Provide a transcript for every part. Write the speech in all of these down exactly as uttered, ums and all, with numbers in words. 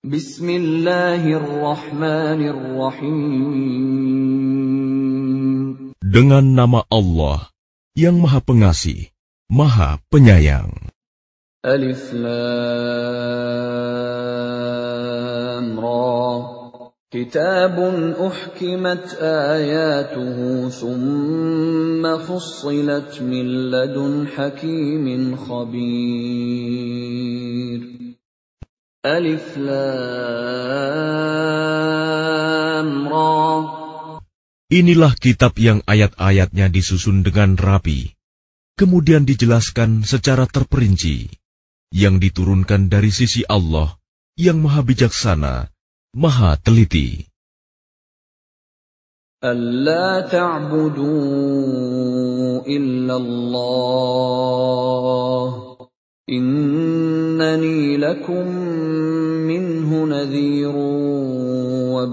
Bismillahirrahmanirrahim. Dengan nama Allah yang Maha Pengasih, Maha Penyayang. Alif Lam Ra. Kitabun uhkimat ayatuhu thumma fussilat min ladun hakimin khabir. Alif Lam Ra. Inilah kitab yang ayat-ayatnya disusun dengan rapi, kemudian dijelaskan secara terperinci, yang diturunkan dari sisi Allah yang Maha Bijaksana, Maha Teliti. Alla ta'budu illallah, innani lakum minhu nadhirun wa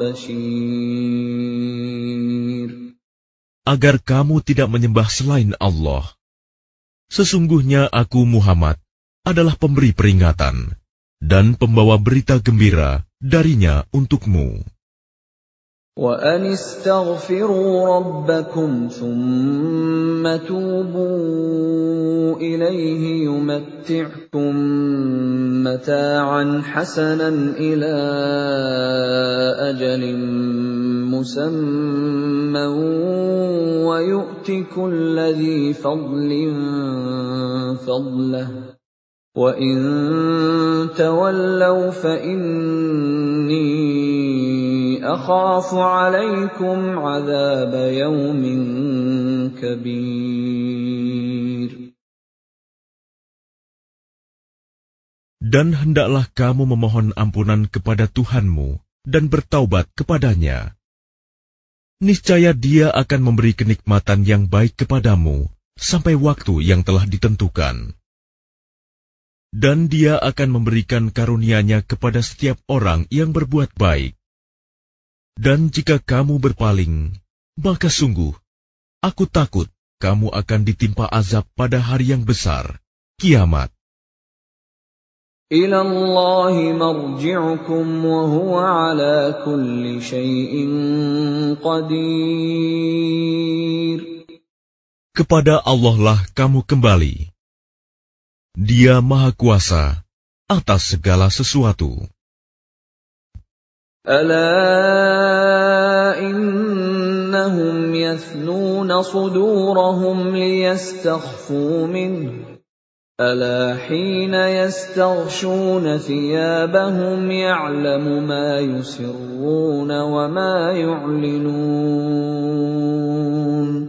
bashir. Agar kamu tidak menyembah selain Allah. Sesungguhnya aku Muhammad adalah pemberi peringatan dan pembawa berita gembira darinya untukmu. Wa anistaghfiru rabbakum thumma tubu ilayhi yumatti'kum mata'an hasanan ila ajalin musamman wa yu'ti kulli dhi fadlin fadlahu wa in tawallaw fa inni akhafu 'alaykum 'adzab yawmin kabir. Dan hendaklah kamu memohon ampunan kepada Tuhanmu dan bertaubat kepadanya. Niscaya Dia akan memberi kenikmatan yang baik kepadamu sampai waktu yang telah ditentukan. Dan Dia akan memberikan karunia-Nya kepada setiap orang yang berbuat baik. Dan jika kamu berpaling, maka sungguh, aku takut kamu akan ditimpa azab pada hari yang besar, kiamat. Ila Allahi marji'ukum wa huwa ala kulli syai'in qadir. Kepada Allah lah kamu kembali. Dia Maha Kuasa atas segala sesuatu. Ala innahum yathnuna sudurahum liyastakhfu minhu. Ala hina yastaghshuna thiyabahum ya'lamu ma yusirruna wa ma yu'linun.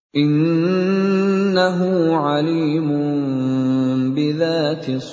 Innahu alimun bidzatis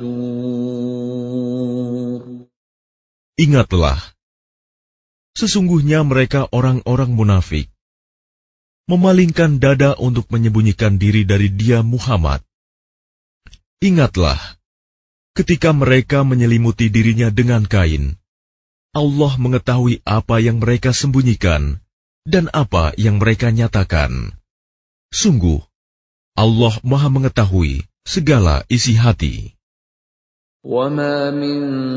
sudur. Ingatlah, sesungguhnya mereka orang-orang munafik, memalingkan dada untuk menyembunyikan diri dari Dia Muhammad. Ingatlah, ketika mereka menyelimuti dirinya dengan kain, Allah mengetahui apa yang mereka sembunyikan dan apa yang mereka nyatakan. Sungguh, Allah Maha mengetahui segala isi hati. وَمَا مِن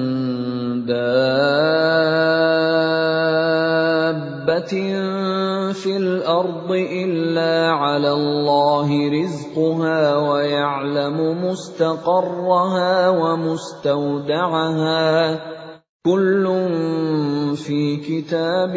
دَابَّةٍ فِي الْأَرْضِ إِلَّا عَلَى اللَّهِ رِزْقُهَا وَيَعْلَمُ مُسْتَقَرَّهَا وَمُسْتَوْدَعَهَا كُلٌّ فِي كِتَابٍ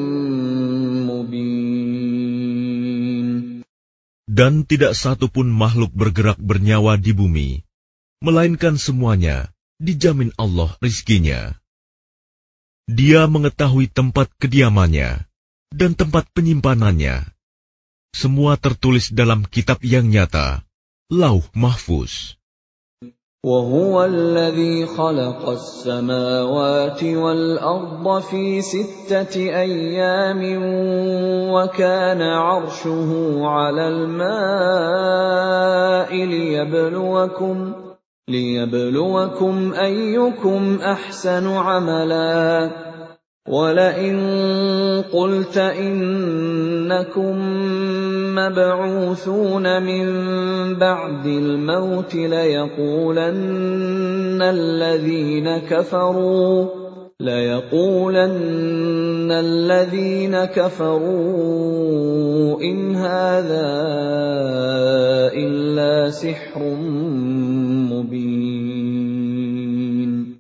مُبِينٍ. Dan tidak satu pun makhluk bergerak bernyawa di bumi, melainkan semuanya dijamin Allah rizkinya. Dia mengetahui tempat kediamannya dan tempat penyimpanannya. Semua tertulis dalam kitab yang nyata, Lauh Mahfuz. وَهُوَ الَّذِي خَلَقَ السَّمَاوَاتِ وَالْأَرْضَ فِي سِتَّةِ أَيَّامٍ وَكَانَ عَرْشُهُ عَلَى الْمَاءِ لِيَبْلُوَكُمْ لِيَبْلُوَكُمْ أَيُّكُمْ أَحْسَنُ عَمَلًا. وَلَئِن قُلْتَ إِنَّكُم مَّبْعُوثُونَ مِن بَعْدِ الْمَوْتِ لَيَقُولَنَّ الَّذِينَ كَفَرُوا لَيَقُولَنَّ الَّذِينَ كَفَرُوا إِنْ هَٰذَا إِلَّا سِحْرٌ مُّبِينٌ.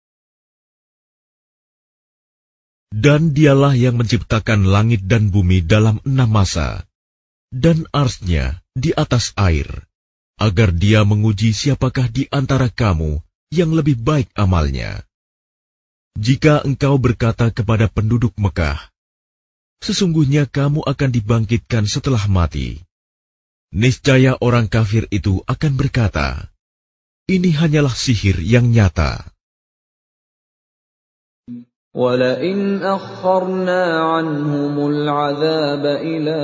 Dan dialah yang menciptakan langit dan bumi dalam enam masa, dan arsy-Nya di atas air, agar Dia menguji siapakah di antara kamu yang lebih baik amalnya. Jika engkau berkata kepada penduduk Mekah, sesungguhnya kamu akan dibangkitkan setelah mati, niscaya orang kafir itu akan berkata, ini hanyalah sihir yang nyata. وَلَئِنْ أَخَّرْنَا عَنْهُمُ الْعَذَابَ إِلَىٰ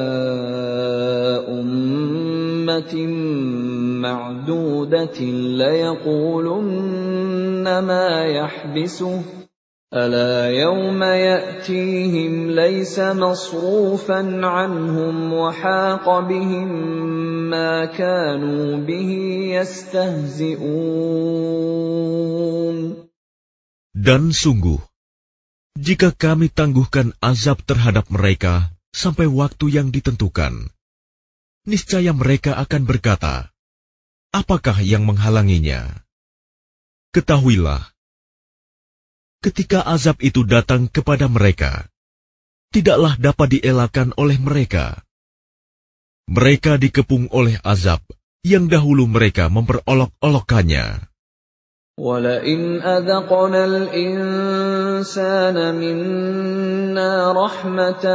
أُمَّةٍ مَّعْدُودَةٍ لَّيَقُولُنَّ مَا يَحْبِسُهُ أَلَا يَوْمَ يَأْتِيهِمْ لَيْسَ مَصْرُوفًا عَنْهُمْ وَحَاقَ بِهِم مَّا كَانُوا بِهِ يَسْتَهْزِئُونَ. Dan sungguh, jika kami tangguhkan azab terhadap mereka sampai waktu yang ditentukan, niscaya mereka akan berkata, apakah yang menghalanginya? Ketahuilah, ketika azab itu datang kepada mereka, tidaklah dapat dielakkan oleh mereka. Mereka dikepung oleh azab yang dahulu mereka memperolok-olokkannya. وَلَئِنْ أَذَقْنَا الْإِنسَانَ مِنَّا رَحْمَةً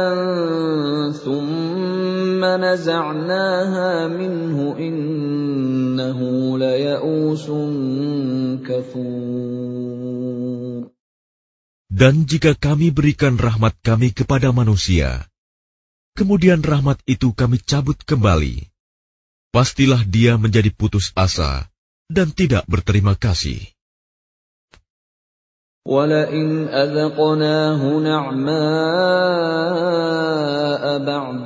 ثُمَّ نَزَعْنَاهَا مِنْهُ إِنَّهُ لَيَئُوسٌ كَفُورٌ. Dan jika kami berikan rahmat kami kepada manusia, kemudian rahmat itu kami cabut kembali, pastilah dia menjadi putus asa dan tidak berterima kasih. وَلَئِنْ أَذَقْنَاهُ نَعْمَاءَ بَعْدَ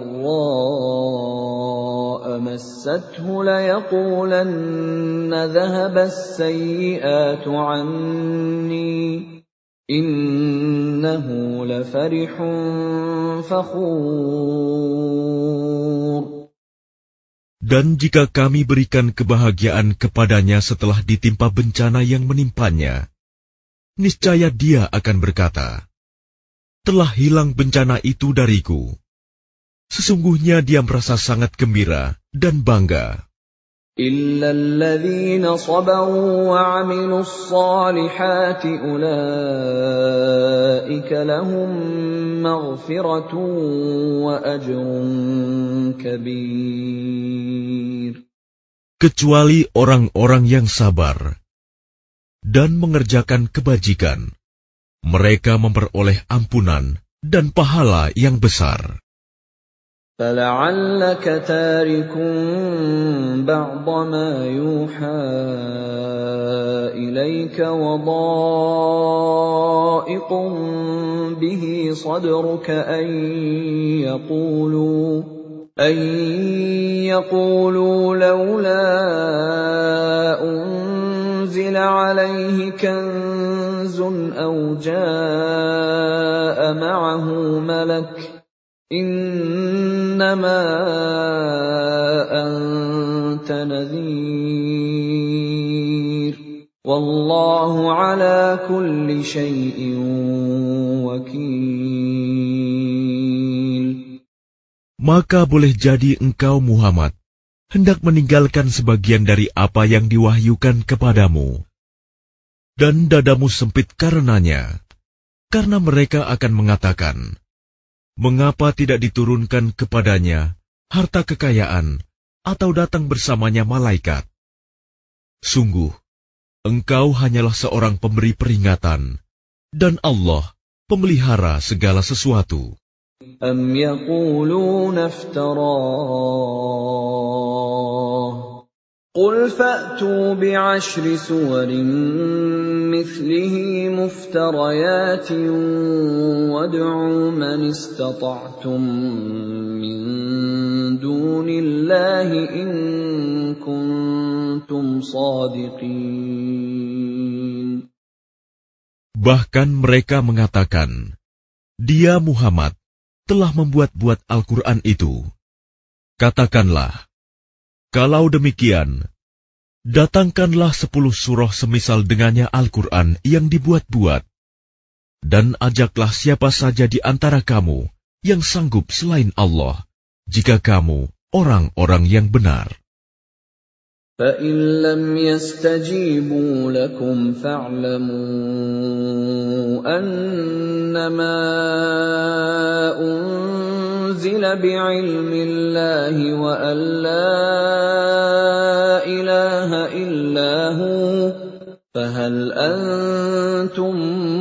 ضَرَّاءَ مَسَّتْهُ لَيَقُولَنَّ ذَهَبَ السَّيِّئَاتُ عَنِّي إِنَّهُ لَفَرِحٌ فَخُورٌ. Dan jika kami berikan kebahagiaan kepadanya setelah ditimpa bencana yang menimpanya, niscaya dia akan berkata, telah hilang bencana itu dariku. Sesungguhnya dia merasa sangat gembira dan bangga. إِلَّا الَّذِينَ صَبَرُوا وَعَمِلُوا الصَّالِحَاتِ أُولَٰئِكَ لَهُم مَّغْفِرَةٌ وَأَجْرٌ كَبِيرٌ. Kecuali orang-orang yang sabar dan mengerjakan kebajikan, mereka memperoleh ampunan dan pahala yang besar. فَلَعَلَّكَ تَارِكٌ بَعْضَ مَا يُوحَىٰ إِلَيْكَ وَضَائِقٌ بِهِ صَدْرُكَ أَن يَقُولُوا أَن يَقُولُوا لَوْلَا أُنزِلَ عَلَيْهِ كَنزٌ أَوْ جَاءَ مَعَهُ مَلَكٌ إِنَّمَا أَنتَ نَذِيرٌ وَاللَّهُ عَلَى كُلِّ شَيْءٍ وَكِيلٌ. Maka boleh jadi engkau Muhammad hendak meninggalkan sebagian dari apa yang diwahyukan kepadamu, dan dadamu sempit karenanya, karena mereka akan mengatakan, mengapa tidak diturunkan kepadanya harta kekayaan atau datang bersamanya malaikat? Sungguh, engkau hanyalah seorang pemberi peringatan, dan Allah pemelihara segala sesuatu. أَمْ يَقُولُونَ افْتَرَاهُ قُلْ فَأْتُوا بِعَشْرِ سُوَرٍ مِثْلِهِ مُفْتَرَيَاتٍ وَادْعُوا مَنِ اسْتَطَعْتُم مِّن دُونِ اللَّهِ إِن كُنتُمْ صَادِقِينَ. Bahkan mereka mengatakan, Dia Muhammad telah membuat-buat Al-Quran itu. Katakanlah, kalau demikian, datangkanlah sepuluh surah semisal dengannya Al-Quran yang dibuat-buat, dan ajaklah siapa saja di antara kamu yang sanggup selain Allah, jika kamu orang-orang yang benar. فَإِن لَّمْ يَسْتَجِيبُوا لَكُمْ فَاعْلَمُوا أَنَّمَا أُنزِلَ بِعِلْمِ اللَّهِ وَأَن لَّا إِلَٰهَ إِلَّا هُوَ فَهَلْ أَنتُم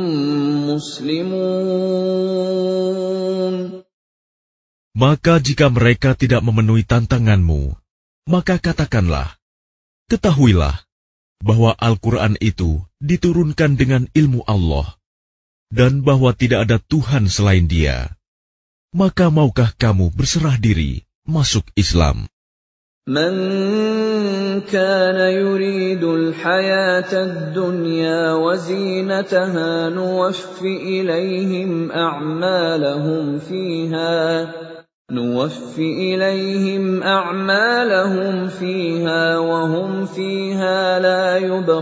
مُّسْلِمُونَ. Maka jika mereka tidak memenuhi tantanganmu, maka katakanlah, ketahuilah bahwa Al-Quran itu diturunkan dengan ilmu Allah, dan bahwa tidak ada Tuhan selain Dia. Maka maukah kamu berserah diri masuk Islam? Man kana yuridul hayatad dunya wa zinataha nuwaffi ilayhim a'malahum fiha نوفي إليهم أعمالهم فيها وهم فيها لا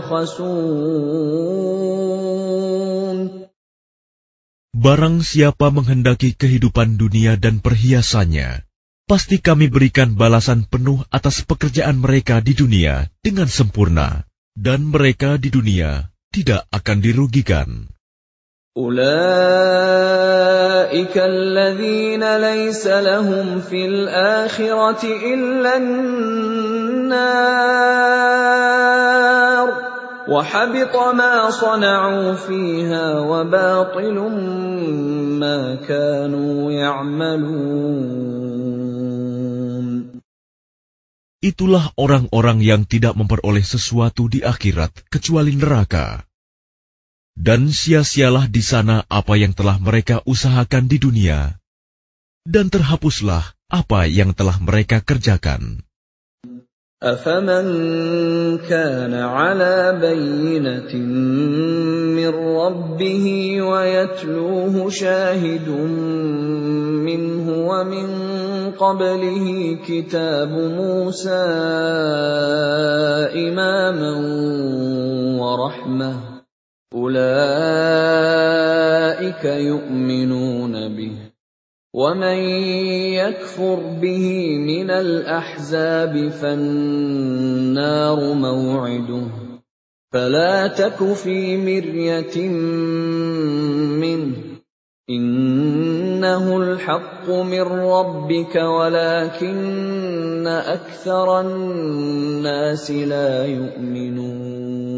يبخسون. Barang siapa menghendaki kehidupan dunia dan perhiasannya, pasti kami berikan balasan penuh atas pekerjaan mereka di dunia dengan sempurna, dan mereka di dunia tidak akan dirugikan. أولئك الذين ليس لهم في الآخرة إلا النار وحبط ما صنعوا فيها وباطل ما كانوا يعملون. Itulah orang-orang yang tidak memperoleh sesuatu di akhirat kecuali neraka. Dan sia-sialah di sana apa yang telah mereka usahakan di dunia, dan terhapuslah apa yang telah mereka kerjakan. أَفَمَنْ كَانَ عَلَى بَيِّنَةٍ مِّن رَّبِّهِ وَيَتْلُوهُ شَاهِدٌ مِّنْهُ وَمِن قَبْلِهِ كِتَابُ مُوسَىٰ إِمَامًا وَرَحْمَةً أولئك يؤمنون به ومن يكفر به من الأحزاب فالنار موعده فلا تك في مرية منه إنه الحق من ربك ولكن أكثر الناس لا يؤمنون.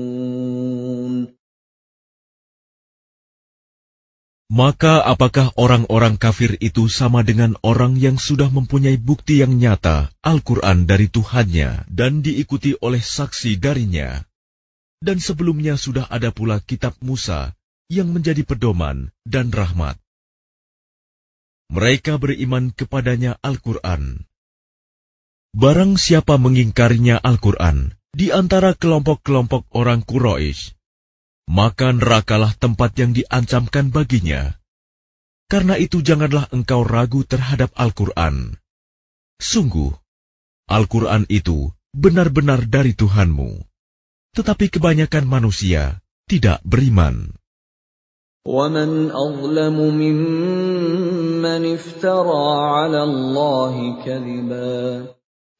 Maka apakah orang-orang kafir itu sama dengan orang yang sudah mempunyai bukti yang nyata Al-Quran dari Tuhannya dan diikuti oleh saksi darinya? Dan sebelumnya sudah ada pula kitab Musa yang menjadi pedoman dan rahmat. Mereka beriman kepadanya Al-Quran. Barang siapa mengingkarinya Al-Quran di antara kelompok-kelompok orang Quraisy, maka nerakalah tempat yang diancamkan baginya. Karena itu janganlah engkau ragu terhadap Al-Quran. Sungguh, Al-Quran itu benar-benar dari Tuhanmu. Tetapi kebanyakan manusia tidak beriman. وَمَنْ أَظْلَمُ مِمَّنِ افْتَرَى عَلَى اللَّهِ كَذِبًا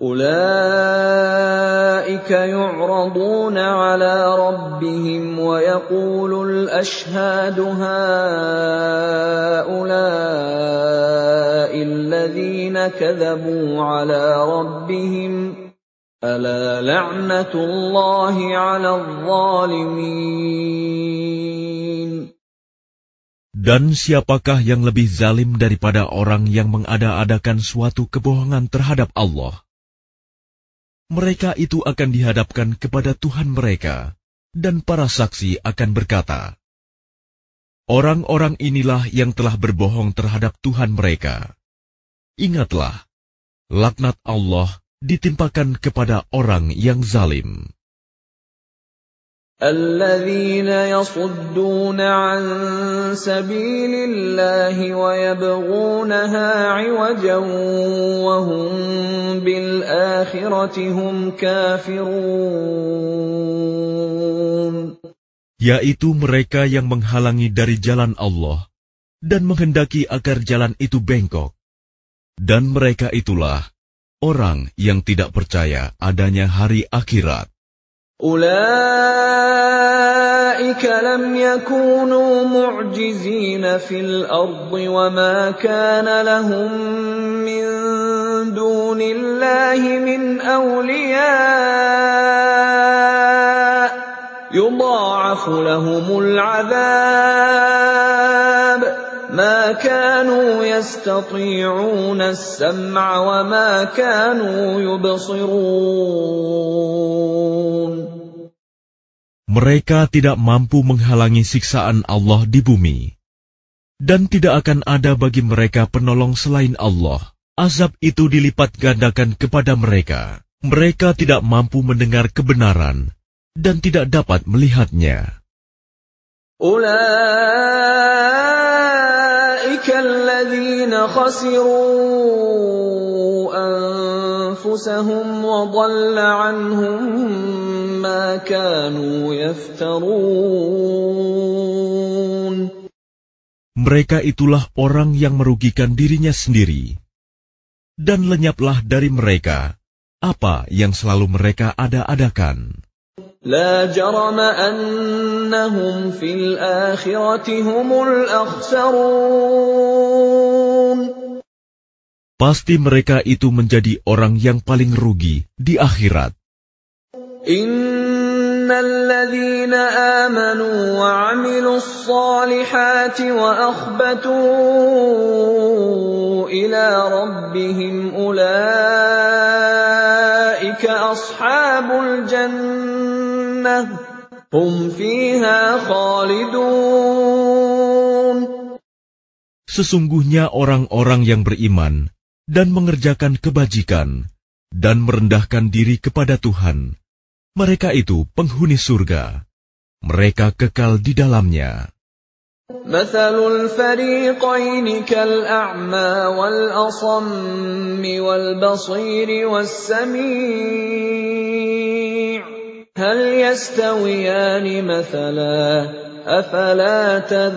أولئك يعرضون على ربهم ويقول الأشهاد هؤلاء الذين كذبوا على ربهم ألا لعنة الله على الظالمين. Dan siapakah yang lebih zalim daripada orang yang mengada-adakan suatu kebohongan terhadap Allah? mereka itu akan dihadapkan kepada Tuhan mereka, dan para saksi akan berkata, orang-orang inilah yang telah berbohong terhadap Tuhan mereka. Ingatlah, laknat Allah ditimpakan kepada orang yang zalim. الذين يصدون عن سبيل الله ويبغونها عوجا وهم بالآخرة هم كافرون. Yaitu mereka yang menghalangi dari jalan Allah dan menghendaki agar jalan itu bengkok. Dan mereka itulah orang yang tidak percaya adanya hari akhirat. أولئك لم يكونوا معجزين في الأرض وما كان لهم من دون الله من أولياء يضاعف لهم العذاب ما كانوا يستطيعون السمع وما كانوا يبصرون. Mereka tidak mampu menghalangi siksaan Allah di bumi, dan tidak akan ada bagi mereka penolong selain Allah. Azab itu dilipat gandakan kepada mereka. Mereka tidak mampu mendengar kebenaran dan tidak dapat melihatnya. Ulaika alladzina khasiru anfusahum wa dhalla anhum ma kanu yaftarun. Mereka itulah orang yang merugikan dirinya sendiri, dan lenyaplah dari mereka apa yang selalu mereka ada-adakan. La jarama annahum fil akhirati humul akhsarun. Pasti mereka itu menjadi orang yang paling rugi di akhirat. Innal ladzina amanu wa 'amilus solihati wa akhbatu ila rabbihim ulaika ashabul jannah hum fiha khalidun. Sesungguhnya orang-orang yang beriman dan mengerjakan kebajikan dan merendahkan diri kepada Tuhan, mereka itu penghuni surga. Mereka kekal di dalamnya. Mathalul fariqaini kal'a'ma wal asammi wal basiri was sami' hal yastawiyani mathala afala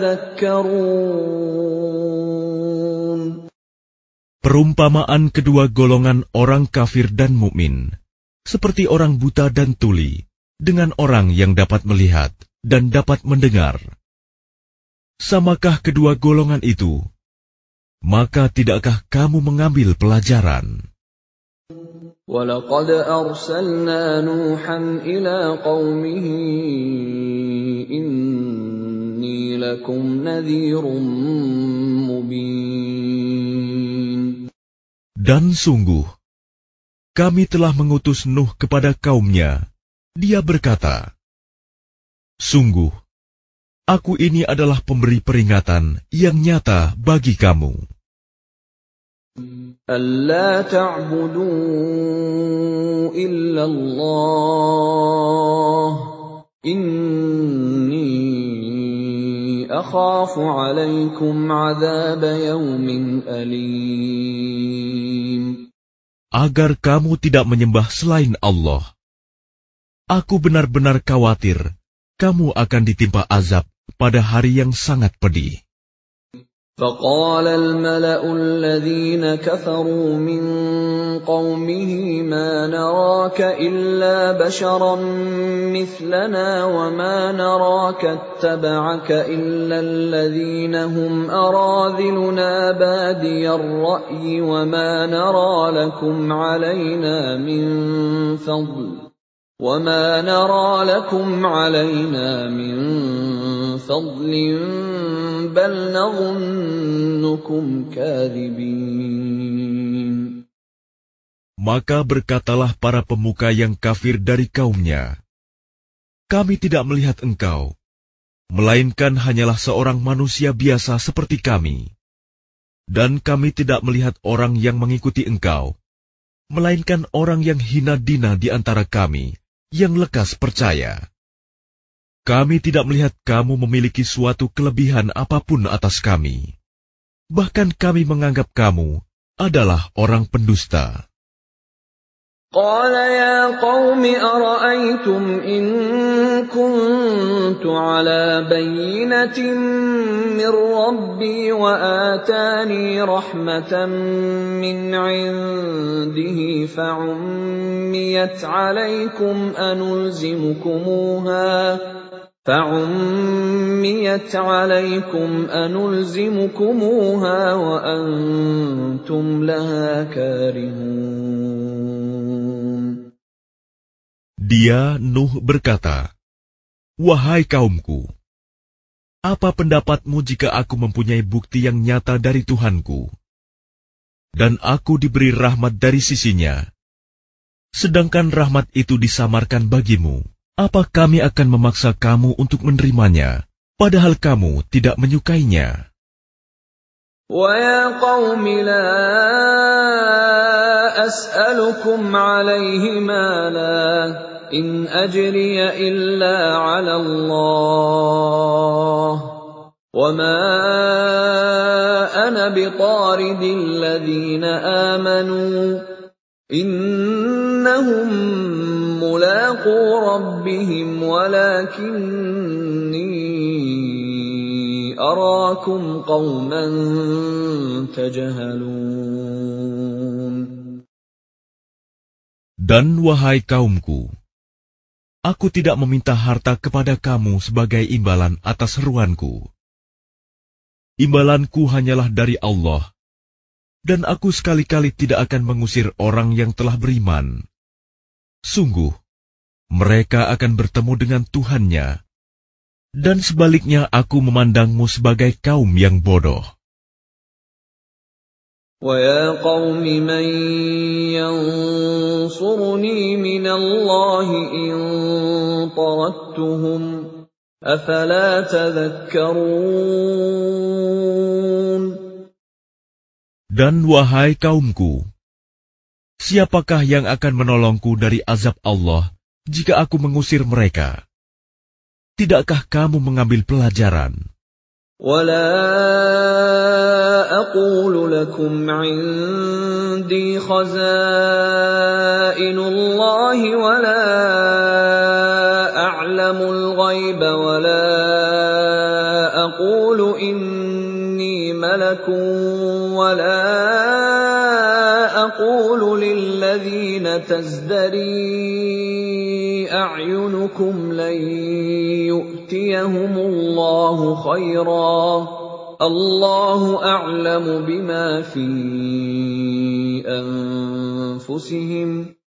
tadhakkarun. Perumpamaan kedua golongan orang kafir dan mukmin seperti orang buta dan tuli, dengan orang yang dapat melihat dan dapat mendengar. Samakah kedua golongan itu? Maka tidakkah kamu mengambil pelajaran? وَلَقَدْ أَرْسَلْنَا نُوحًا إِلَى قَوْمِهِ إِنِّي لَكُمْ نَذِيرٌ مُبِينٌ. Dan sungguh, kami telah mengutus Nuh kepada kaumnya. Dia berkata, sungguh, aku ini adalah pemberi peringatan yang nyata bagi kamu. Alla ta'budu illallah, inni akhafu alaikum azab yawmin alim. Agar kamu tidak menyembah selain Allah. Aku benar-benar khawatir kamu akan ditimpa azab pada hari yang sangat pedih. فَقَالَ الْمَلَأُ الَّذِينَ كَفَرُوا مِنْ قَوْمِهِ مَا نَرَاكَ إِلَّا بَشَرًا مِثْلَنَا وَمَا نَرَاكَ اتَّبَعَكَ إِلَّا الَّذِينَ هُمْ أَرَاذِلُنَا بَادِيَ الرَّأْيِ وَمَا نَرَى لَكُمْ عَلَيْنَا مِنْ فَضْلٍ وَمَا نَرَى لَكُمْ عَلَيْنَا مِنْ فَضْلٍ بَلْ نَظُنُّكُمْ كَاذِبِينَ. Maka berkatalah para pemuka yang kafir dari kaumnya, kami tidak melihat engkau, melainkan hanyalah seorang manusia biasa seperti kami. Dan kami tidak melihat orang yang mengikuti engkau, melainkan orang yang hina dina di antara kami, yang lekas percaya. Kami tidak melihat kamu memiliki suatu kelebihan apapun atas kami. Bahkan kami menganggap kamu adalah orang pendusta. قال يا قوم أرأيتم إن كنت على بينة من ربي وآتاني رحمة من عنده فعميت عليكم أنلزمكموها فعميت عليكم أنلزمكموها وأنتم لها كارهون. Dia, Nuh, berkata, wahai kaumku, apa pendapatmu jika aku mempunyai bukti yang nyata dari Tuhanku, dan aku diberi rahmat dari sisinya, sedangkan rahmat itu disamarkan bagimu? Apa kami akan memaksa kamu untuk menerimanya, padahal kamu tidak menyukainya? وَيَا قَوْمِ لَا أَسْأَلُكُمْ عَلَيْهِ مَالًا إِنْ أَجْرِيَ إِلَّا عَلَى اللَّهِ وَمَا أَنَا بِطَارِدِ الَّذِينَ آمَنُوا إِنَّهُمْ مُلَاقُو رَبِّهِمْ وَلَكِنِّي أَرَاكُمْ قَوْمًا تَجْهَلُونَ. Dan wahai kaumku, aku tidak meminta harta kepada kamu sebagai imbalan atas seruanku. Imbalanku hanyalah dari Allah, dan aku sekali-kali tidak akan mengusir orang yang telah beriman. Sungguh, mereka akan bertemu dengan Tuhannya, dan sebaliknya aku memandangmu sebagai kaum yang bodoh. وَيَا قَوْمِ مَنْ يَنْصُرُنِي مِنَ اللَّهِ إِنْ طَرَدتُّهُمْ أَفَلَا تَذَكَّرُونَ. Dan wahai kaumku, siapakah yang akan menolongku dari azab Allah jika aku mengusir mereka? Tidakkah kamu mengambil pelajaran? وَلَا أَقُولُ لَكُمْ عِنْدِي خَزَائِنُ اللَّهِ وَلَا أَعْلَمُ الْغَيْبَ وَلَا أَقُولُ إِنِّي مَلَكٌ وَلَا أَقُولُ لِلَّذِينَ تَزْدَرِي أَعْيُنُكُمْ لَنْ يُؤْتِيَهُمُ اللَّهُ خَيْرًا اللَّهُ أَعْلَمُ بِمَا فِي أَنفُسِهِمْ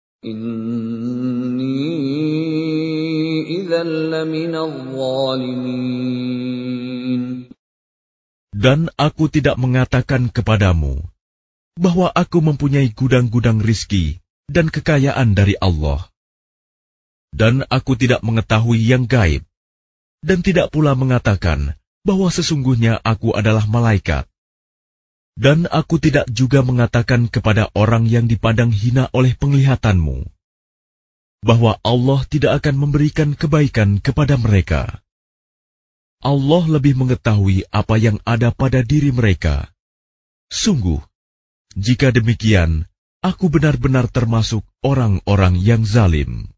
إِنِّي إِذًا لَّمِنَ الظَّالِمِينَ. Dan aku tidak mengatakan kepadamu bahwa aku mempunyai gudang-gudang rizki dan kekayaan dari Allah. Dan aku tidak mengetahui yang gaib, dan tidak pula mengatakan bahwa sesungguhnya aku adalah malaikat. Dan aku tidak juga mengatakan kepada orang yang dipandang hina oleh penglihatanmu, bahwa Allah tidak akan memberikan kebaikan kepada mereka. Allah lebih mengetahui apa yang ada pada diri mereka. Sungguh, jika demikian, aku benar-benar termasuk orang-orang yang zalim.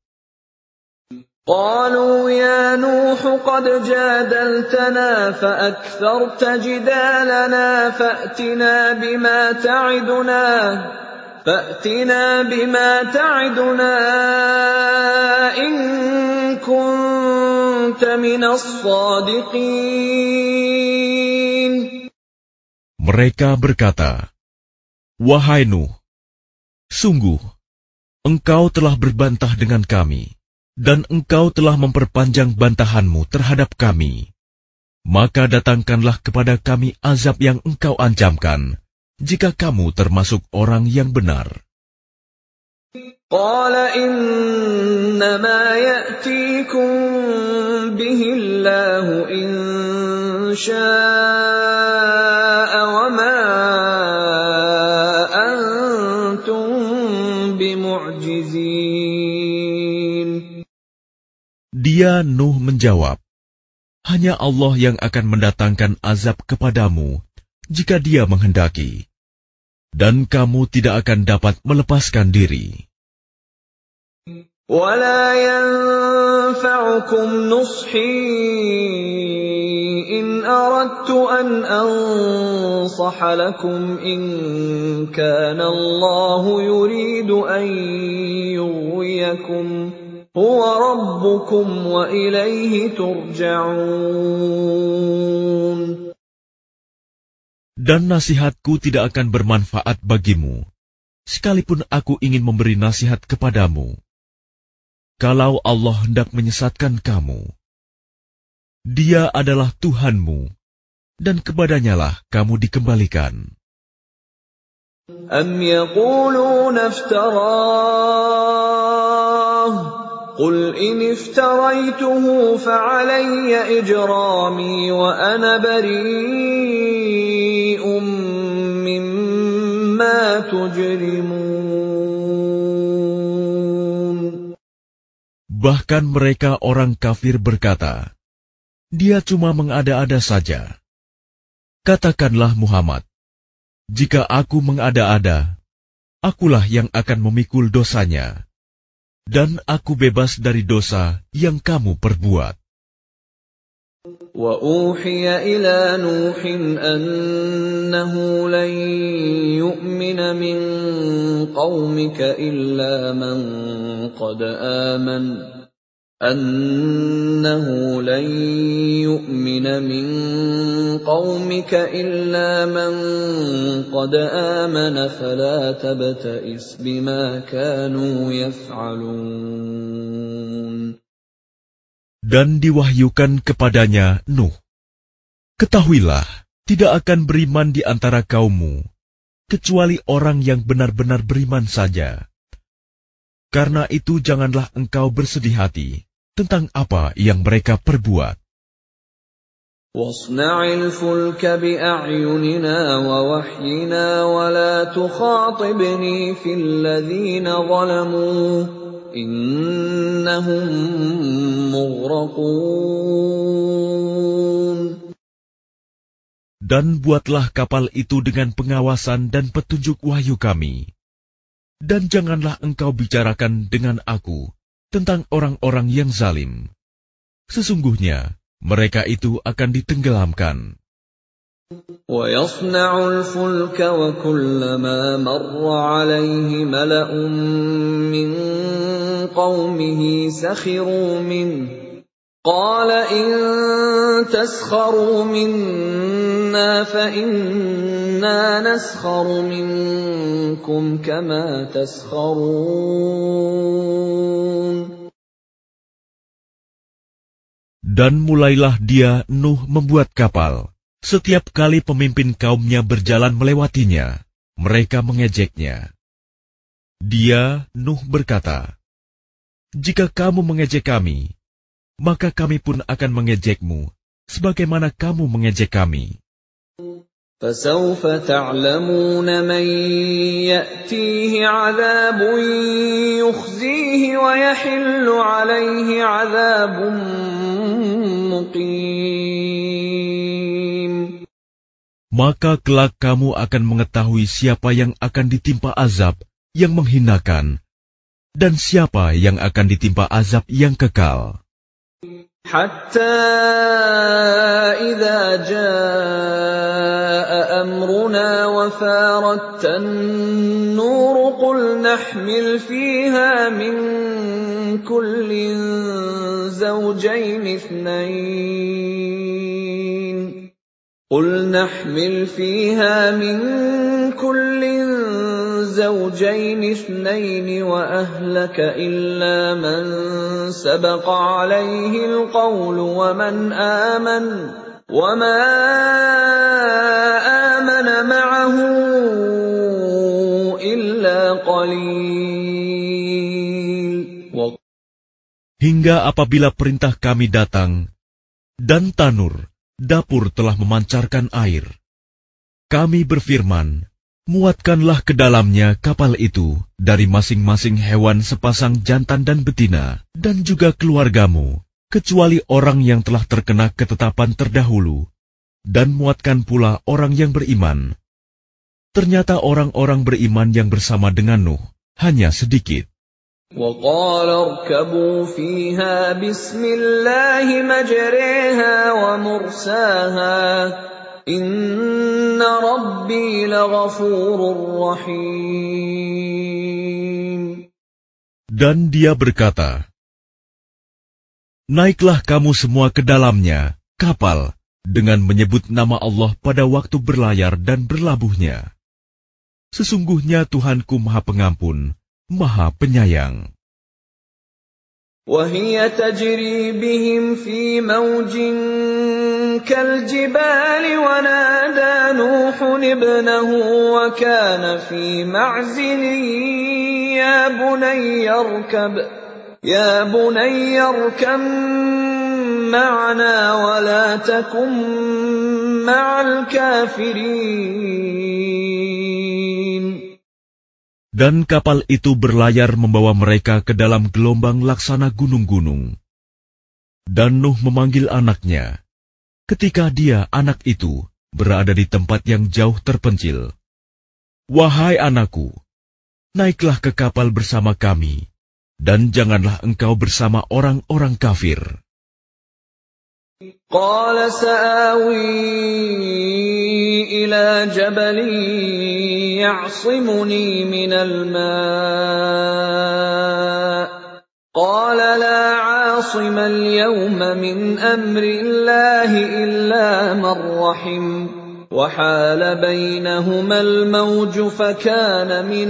قالوا يا نوح قد جادلتنا فأكثرت جدالنا فأتنا بما تعدنا فأتنا بما تعدنا إن كنت من الصادقين. Mereka berkata, wahai Nuh, sungguh, engkau telah berbantah dengan kami, dan engkau telah memperpanjang bantahanmu terhadap kami. Maka datangkanlah kepada kami azab yang engkau ancamkan, jika kamu termasuk orang yang benar. قال إنما يأتيكم به الله إن شاء وما أنتم بمعجزين. Dia Nuh menjawab, hanya Allah yang akan mendatangkan azab kepadamu jika Dia menghendaki, dan kamu tidak akan dapat melepaskan diri. وَلَا يَنفَعُكُمْ نُصْحِي إِنْ أَرَدْتُ أَنْ أَنصَحَ لَكُمْ إِنْ كَانَ اللَّهُ يُرِيدُ أَنْ يُغْوِيَكُمْ هُوَ رَبُّكُمْ وَإِلَيْهِ تُرْجَعُونَ. Dan nasihatku tidak akan bermanfaat bagimu, sekalipun aku ingin memberi nasihat kepadamu. Kalau Allah hendak menyesatkan kamu, Dia adalah Tuhanmu, dan kepadanyalah kamu dikembalikan. أَمْ يَقُولُونَ افْتَرَاهُ قُلْ إِنِ افْتَرَيْتُهُ فَعَلَيَّ إِجْرَامِي وَأَنَا بَرِيءٌ مِّمَّا تُجْرِمُونَ. Bahkan mereka orang kafir berkata, dia cuma mengada-ada saja. Katakanlah Muhammad, jika aku mengada-ada, akulah yang akan memikul dosanya, dan aku bebas dari dosa yang kamu perbuat. وَأُوحِيَ إِلَى نُوحٍ أَنَّهُ لَن يُؤْمِنَ مِن قَوْمِكَ إِلَّا مَن قَدْ آمَنَ أَنَّهُ لَن يُؤْمِنَ مِن قَوْمِكَ إِلَّا مَن قَدْ آمَنَ فَلَا تَبْتَئِسْ بِمَا كَانُوا يَفْعَلُونَ. Dan diwahyukan kepadanya Nuh, ketahuilah, tidak akan beriman di antara kaummu, kecuali orang yang benar-benar beriman saja. Karena itu janganlah engkau bersedih hati tentang apa yang mereka perbuat. وَاصْنَعِ الْفُلْكَ بِأَعْيُنِنَا وَوَحْيِنَا وَلَا تُخَاطِبْنِي فِي الَّذِينَ ظَلَمُوا إِنَّهُمْ مُغْرَقُونَ. Dan buatlah kapal itu dengan pengawasan dan petunjuk wahyu kami. Dan janganlah engkau bicarakan dengan aku tentang orang-orang yang zalim. Sesungguhnya mereka itu akan ditenggelamkan. وَيَصْنَعُ الْفُلْكَ وَكُلَّمَا مَرَّ عَلَيْهِ مَلَأٌ مِّن قَوْمِهِ سَخِرُوا مِنْهُ قَالَ إِن تَسْخَرُوا مِنَّا فَإِنَّا نَسْخَرُ مِنكُمْ كَمَا تَسْخَرُونَ. Dan mulailah dia Nuh membuat kapal. Setiap kali pemimpin kaumnya berjalan melewatinya, mereka mengejeknya. Dia, Nuh, berkata, jika kamu mengejek kami, maka kami pun akan mengejekmu, sebagaimana kamu mengejek kami. فَسَوْفَ تَعْلَمُونَ مَنْ يَأْتِيهِ عَذَابٌ يُخْزِيهِ وَيَحِلُّ عَلَيْهِ عَذَابٌ مُقِيمٌ. Maka kelak kamu akan mengetahui siapa yang akan ditimpa azab yang menghinakan, dan siapa yang akan ditimpa azab yang kekal. حَتَّى إِذَا جَاءَ أَمْرُنَا وَفَارَتِ النُّورُ قُلْ نَحْمِلُ فِيهَا مِن كُلٍّ زَوْجَيْنِ اثْنَيْنِ قُلْ نَحْمِلُ فِيهَا مِن كُلٍّ زَوْجَيْنِ اثْنَيْنِ وَأَهْلَكَ إِلَّا مَن سَبَقَ عَلَيْهِ الْقَوْلُ وَمَنْ آمَنَ وَمَا آمَنَ مَعَهُ إِلَّا قَلِيلٌ. hingga apabila perintah kami datang, dan tanur, dapur telah memancarkan air. Kami berfirman, muatkanlah ke dalamnya kapal itu dari masing-masing hewan sepasang jantan dan betina, dan juga keluargamu, kecuali orang yang telah terkena ketetapan terdahulu, dan muatkan pula orang yang beriman. Ternyata orang-orang beriman yang bersama dengan Nuh hanya sedikit. وَقَالَ ارْكَبُوا فِيهَا بِسْمِ اللَّهِ مَجْرَاهَا وَمُرْسَاهَا إِنَّ رَبِّي لَغَفُورٌ رَّحِيمٌ. Dan dia berkata, naiklah kamu semua ke dalamnya, kapal, dengan menyebut nama Allah pada waktu berlayar dan berlabuhnya. Sesungguhnya Tuhanku Maha Pengampun, Maha Penyayang. وَهِيَ تَجْرِي بِهِمْ فِي مَوْجٍ كَالْجِبَالِ وَنَادَى نُوحٌ ابْنَهُ وَكَانَ فِي مَعْزِلٍ يَا بُنَيَّ ارْكَبْ يَا بُنَيَّ ارْكَبْ مَعَنَا وَلَا تَكُن مَّعَ الْكَافِرِينَ. Dan kapal itu berlayar membawa mereka ke dalam gelombang laksana gunung-gunung. Dan Nuh memanggil anaknya, ketika dia, anak itu, berada di tempat yang jauh terpencil. Wahai anakku, naiklah ke kapal bersama kami, dan janganlah engkau bersama orang-orang kafir. قَالَ سَآوِي إِلَى جَبَلٍ يَعْصِمُنِي مِنَ الْمَاءِ قَالَ لَا عَاصِمَ الْيَوْمَ مِنْ أَمْرِ اللَّهِ إِلَّا مَنْ رَحِمَ وَحَالَ بَيْنَهُمَا الْمَوْجُ فَكَانَ مِنَ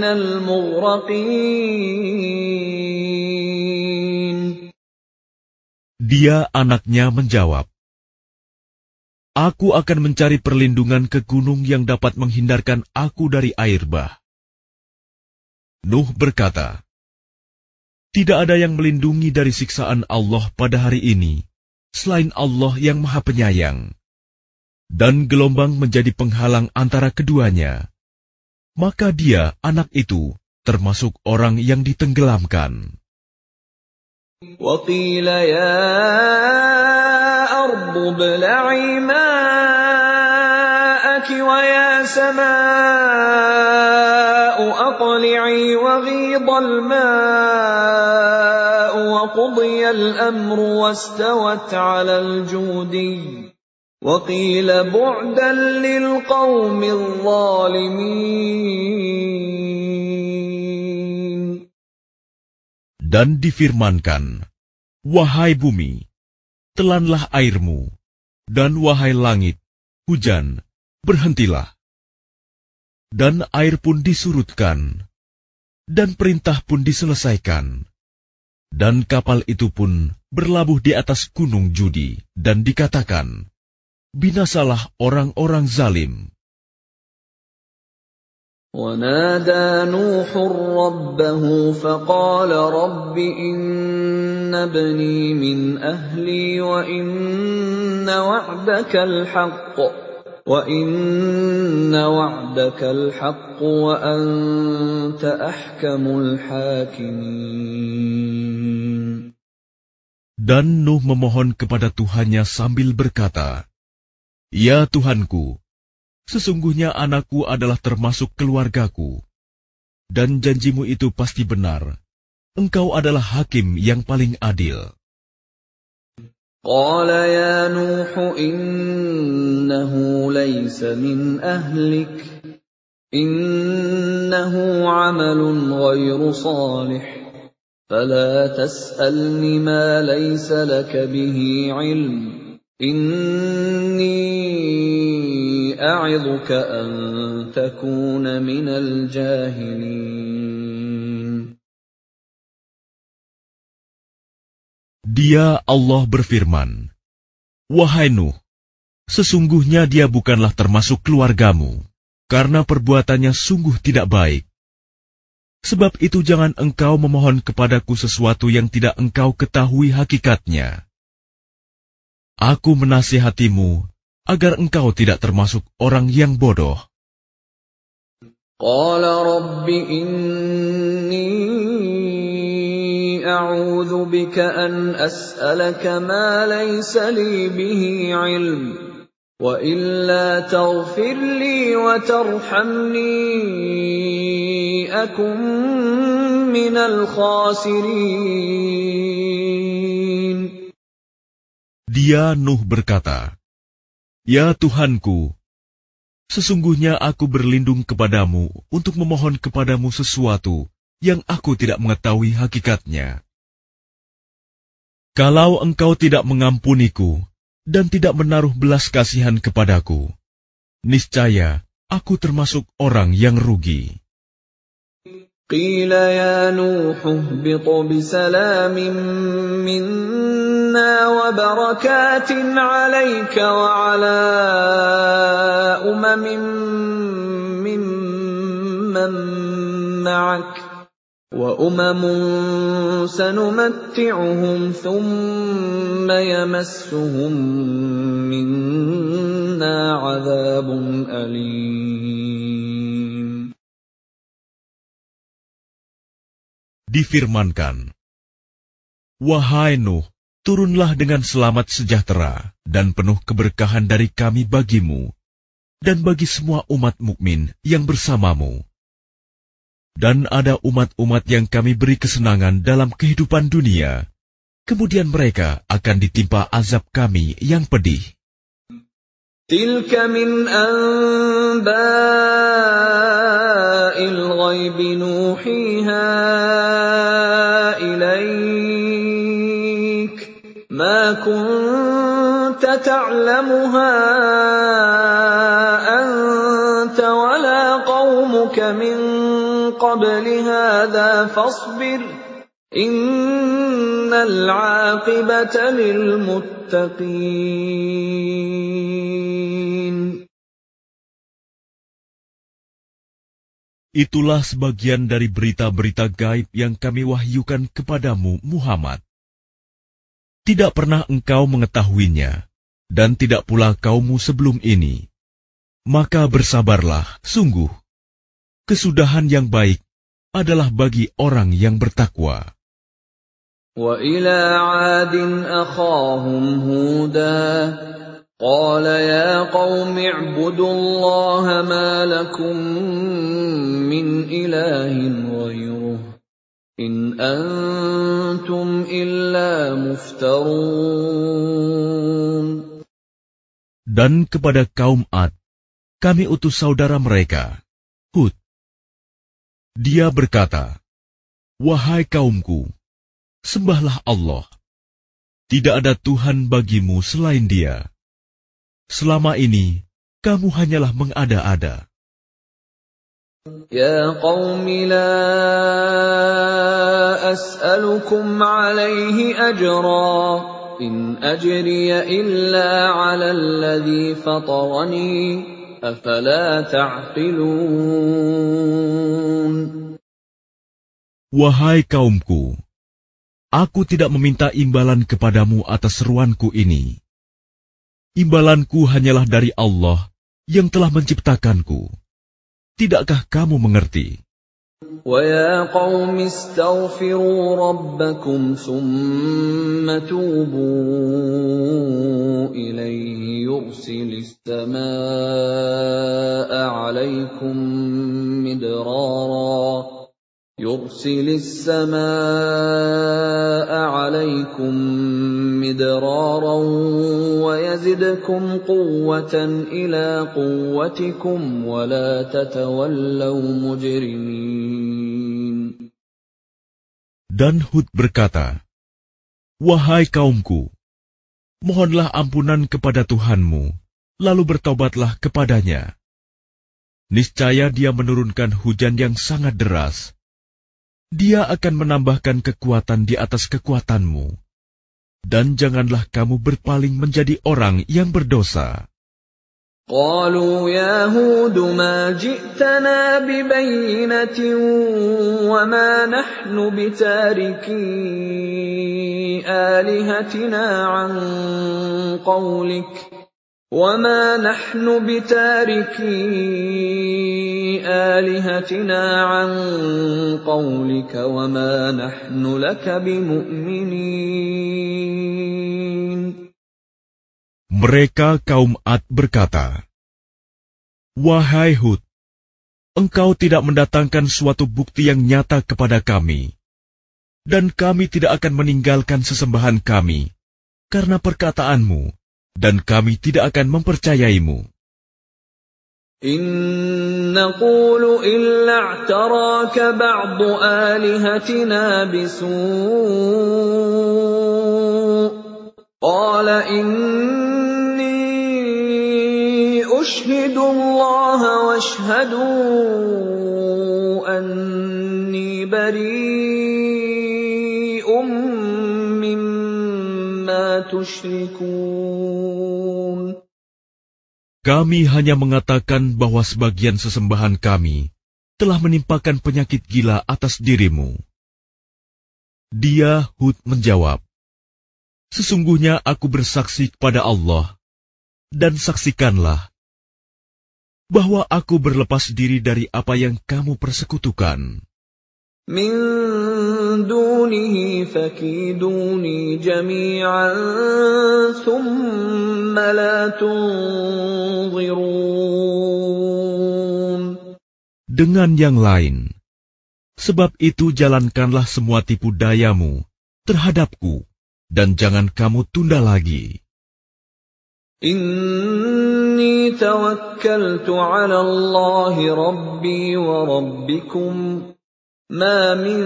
الْمُغْرَقِينَ. Dia, anaknya, menjawab, aku akan mencari perlindungan ke gunung yang dapat menghindarkan aku dari air bah. Nuh berkata, tidak ada yang melindungi dari siksaan Allah pada hari ini, selain Allah yang Maha Penyayang. Dan gelombang menjadi penghalang antara keduanya. Maka dia, anak itu, termasuk orang yang ditenggelamkan. وَقِيلَ يَا أَرْضُ ابْلَعِي مَاءَكِ وَيَا سَمَاءُ أَقْلِعِي وَغِيضَ الْمَاءُ وَقُضِيَ الْأَمْرُ وَاسْتَوَتْ عَلَى الْجُودِيِّ وَقِيلَ بُعْدًا لِلْقَوْمِ الظَّالِمِينَ. Dan difirmankan, wahai bumi, telanlah airmu, dan wahai langit, hujan, berhentilah. Dan air pun disurutkan, dan perintah pun diselesaikan. Dan kapal itu pun berlabuh di atas gunung Judi, dan dikatakan, binasalah orang-orang zalim. وَنَادَى نُوحٌ رَبَّهُ فَقَالَ رَبِّ إِنَّ ابْنِي مِنْ أَهْلِي وَإِنَّ وَعْدَكَ الْحَقُّ وَإِنَّ وَعْدَكَ الْحَقُّ وَأَنْتَ أَحْكَمُ الْحَاكِمِينَ. Dan Nuh memohon kepada Tuhannya sambil berkata, ya Tuhanku, sesungguhnya anakku adalah termasuk keluargaku, dan janjimu itu pasti benar. Engkau adalah hakim yang paling adil. قال يا نوح إنه ليس من أهلك إنه عمل غير صالح فلا تسألني ما ليس لك به علم إني أعظك أن تكون من الجاهلين. Dia, Allah berfirman, wahai Nuh, sesungguhnya dia bukanlah termasuk keluargamu, karena perbuatannya sungguh tidak baik. Sebab itu jangan engkau memohon kepadaku sesuatu yang tidak engkau ketahui hakikatnya. Aku menasihatimu agar engkau tidak termasuk orang yang bodoh. Qala rabbi inni a'udzu bika an as'alaka ma laysa li bihi 'ilm wa illa taghfir li wa tarhamni akun minal khasirin. Dia Nuh berkata, "Ya Tuhanku, sesungguhnya aku berlindung kepadamu untuk memohon kepadamu sesuatu yang aku tidak mengetahui hakikatnya. Kalau engkau tidak mengampuniku dan tidak menaruh belas kasihan kepadaku, niscaya aku termasuk orang yang rugi." Qila ya Nuh ihbit bisalamin minna wa barakatin 'alayka wa 'ala umamin mimman ma'ak wa umamun sanumatti'uhum thumma yamassuhum minna 'adzabun alim. Difirmankan, "Wahai Nuh, turunlah dengan selamat sejahtera dan penuh keberkahan dari kami bagimu dan bagi semua umat mukmin yang bersamamu. Dan ada umat-umat yang kami beri kesenangan dalam kehidupan dunia, kemudian mereka akan ditimpa azab kami yang pedih." Tilka min anba'il ghaibi nuhiha ilaik ma kunta ta'lamuha anta wala qaumuka min qabli hadha fasbir innal 'aqibata lil muttaqin. Itulah sebagian dari berita-berita gaib yang kami wahyukan kepadamu, Muhammad. Tidak pernah engkau mengetahuinya, dan tidak pula kaummu sebelum ini. Maka bersabarlah, sungguh. Kesudahan yang baik adalah bagi orang yang bertakwa. Wa ila 'adin akhahum Huda qala ya qaumi i'budullaha ma lakum min ilahin ghairuh in antum illa muftarun. Dan kepada kaum Ad kami utus saudara mereka, Hud. Dia berkata, "Wahai kaumku, sembahlah Allah. Tidak ada Tuhan bagimu selain Dia. Selama ini, kamu hanyalah mengada-ada." Ya qaumi la as'alukum alaihi ajra, in ajriya illa 'ala alladhi fatarani, afala ta'qilun. Wahai kaumku, aku tidak meminta imbalan kepadamu atas seruanku ini. Imbalanku hanyalah dari Allah yang telah menciptakanku. Tidakkah kamu mengerti? Wa ya qaumi astaghfiru rabbakum thumma tubu ilayhi yursilis samaa'a 'alaykum midrara يرسل السماء عليكم مدرارا ويزدكم قوة إلى قوتكم ولا تتولوا مجرمين. Dan Hud berkata, "Wahai kaumku, mohonlah ampunan kepada Tuhanmu, lalu bertobatlah kepadanya. Niscaya Dia menurunkan hujan yang sangat deras. Dia akan menambahkan kekuatan di atas kekuatanmu, dan janganlah kamu berpaling menjadi orang yang berdosa." قالوا يا هود ما جئتنا ببينة وما نحن بتاركي آلهتنا عن قولك وما نحن بتاركي آلهتنا عن قولك وما نحن لك بمؤمنين. Mereka kaum Ad berkata, "Wahai Hud, engkau tidak mendatangkan suatu bukti yang nyata kepada kami, dan kami tidak akan meninggalkan sesembahan kami karena perkataanmu, dan kami tidak akan mempercayaimu. In naqulu illa i'taraka ba'du alihatina bisu' qala inni ushhidu Allah washhadu anni bari'um mimma tusyrikun." Kami hanya mengatakan bahwa sebagian sesembahan kami telah menimpakan penyakit gila atas dirimu. Dia, Hud, menjawab, "Sesungguhnya aku bersaksi kepada Allah, dan saksikanlah bahwa aku berlepas diri dari apa yang kamu persekutukan. Min dunihi fakiduni jami'an thumma la tunzirun." Dengan yang lain, sebab itu jalankanlah semua tipu dayamu terhadapku, dan jangan kamu tunda lagi. Inni tawakkaltu 'ala Allah rabbi wa rabbikum ma min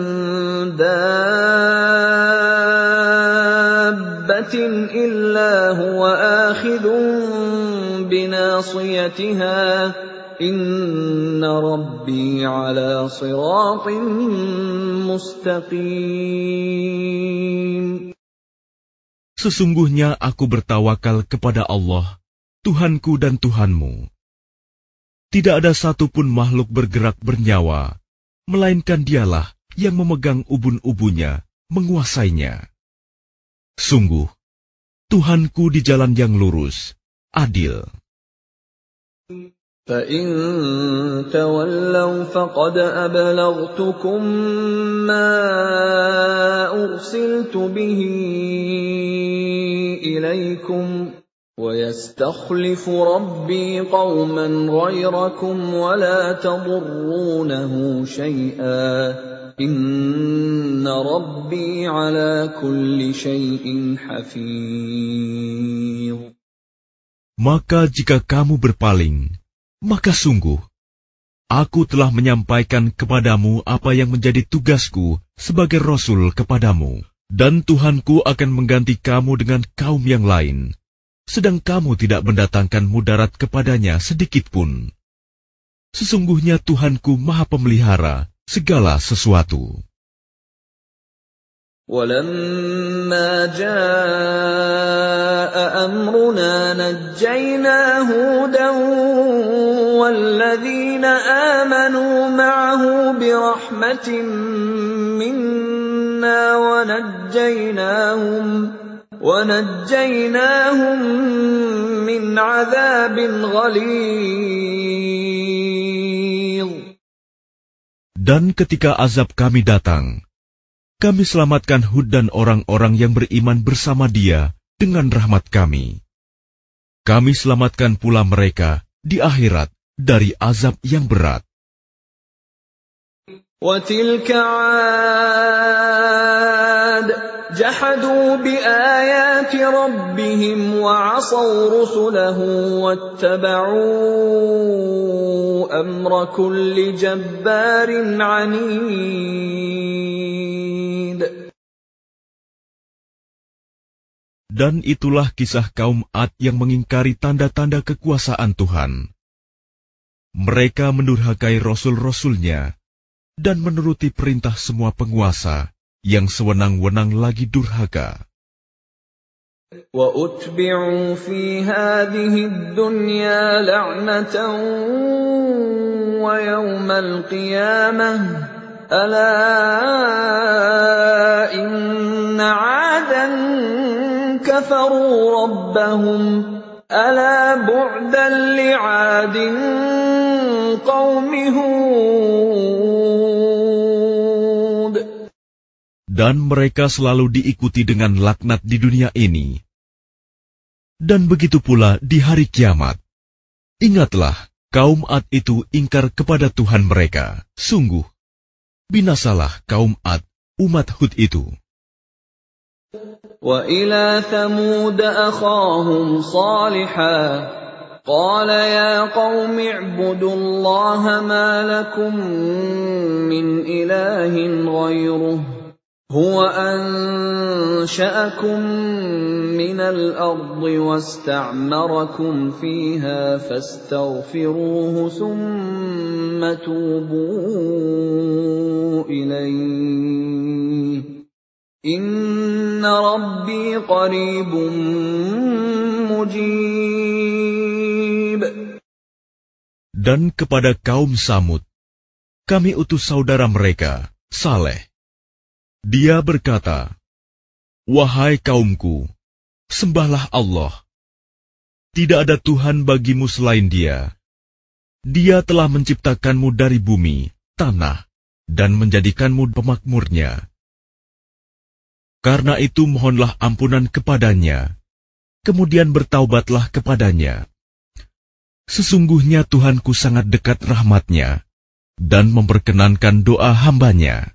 dabbatin illa huwa akhidun binasiyatiha inna rabbi 'ala siratin mustaqim. Sesungguhnya aku bertawakal kepada Allah, Tuhanku dan Tuhanmu. Tidak ada satupun makhluk bergerak bernyawa, melainkan dialah yang memegang ubun-ubunnya, menguasainya. Sungguh, Tuhanku di jalan yang lurus, adil. فَإِن تَوَلَّوْا فَقَدْ أَبْلَغْتُكُم مَّا أُرْسِلْتُ بِهِ إِلَيْكُمْ وَيَسْتَخْلِفُ رَبِّي قَوْمًا غَيْرَكُمْ وَلَا تَضُرُّونَهُ شَيْئًا إِنَّ رَبِّي عَلَى كُلِّ شَيْءٍ حَفِيظٌ. Maka jika kamu berpaling, maka sungguh, aku telah menyampaikan kepadamu apa yang menjadi tugasku sebagai Rasul kepadamu, dan Tuhanku akan mengganti kamu dengan kaum yang lain, sedang kamu tidak mendatangkan mudarat kepadanya sedikitpun. Sesungguhnya Tuhanku Maha Pemelihara segala sesuatu. وَلَمَّا جَاءَ أَمْرُنَا نَجَّيْنَا هُودًا وَالَّذِينَ آمَنُوا مَعَهُ بِرَحْمَةٍ مِنَّا وَنَجَّيْنَاهُمْ وَنَجَّيْنَاهُمْ مِنْ عَذَابٍ غَلِيظٍ. Dan ketika azab kami datang, kami selamatkan Hud dan orang-orang yang beriman bersama dia dengan rahmat kami. Kami selamatkan pula mereka di akhirat dari azab yang berat. وَتِلْكَ عَادٌ جَحَدُوا بِآيَاتِ رَبِّهِمْ وَعَصَوْا رُسُلَهُ وَاتَّبَعُوا أَمْرَ كُلِّ جَبَّارٍ عَنِيدٍ. Dan itulah kisah kaum Ad yang mengingkari tanda-tanda kekuasaan Tuhan. Mereka mendurhakai rasul-rasulnya dan menuruti perintah semua penguasa yang sewenang-wenang lagi durhaka. وَأُتْبِعُوا فِي هَٰذِهِ الدُّنْيَا لَعْنَةً وَيَوْمَ الْقِيَامَةِ أَلَا إِنَّ عَادًا كَفَرُوا رَبَّهُمْ أَلَا بُعْدًا لِعَادٍ قَوْمِ هُودٍ. Dan mereka selalu diikuti dengan laknat di dunia ini. Dan begitu pula di hari kiamat. Ingatlah, kaum Ad itu ingkar kepada Tuhan mereka. Sungguh, binasalah kaum Ad, umat Hud itu. وَإِلَى ثَمُودَ أَخَاهُمْ صَالِحًا قَالَ يَا قَوْمِ اعْبُدُوا اللَّهَ مَا لَكُمْ مِنْ إِلَٰهٍ غَيْرُهُ هُوَ أَنشَأَكُم مِّنَ الْأَرْضِ وَاسْتَعْمَرَكُمْ فِيهَا فَاسْتَغْفِرُوهُ ثُمَّ تُوبُوا إِلَيْهِ إِنَّ رَبِّي قَرِيبٌ مُّجِيبٌ. Dan kepada kaum Samud, kami utus saudara mereka, Saleh. Dia berkata, "Wahai kaumku, sembahlah Allah. Tidak ada Tuhan bagimu selain Dia. Dia telah menciptakanmu dari bumi, tanah, dan menjadikanmu pemakmurnya. Karena itu mohonlah ampunan kepadanya, kemudian bertaubatlah kepadanya. Sesungguhnya Tuhanku sangat dekat rahmatnya, dan memperkenankan doa hambanya."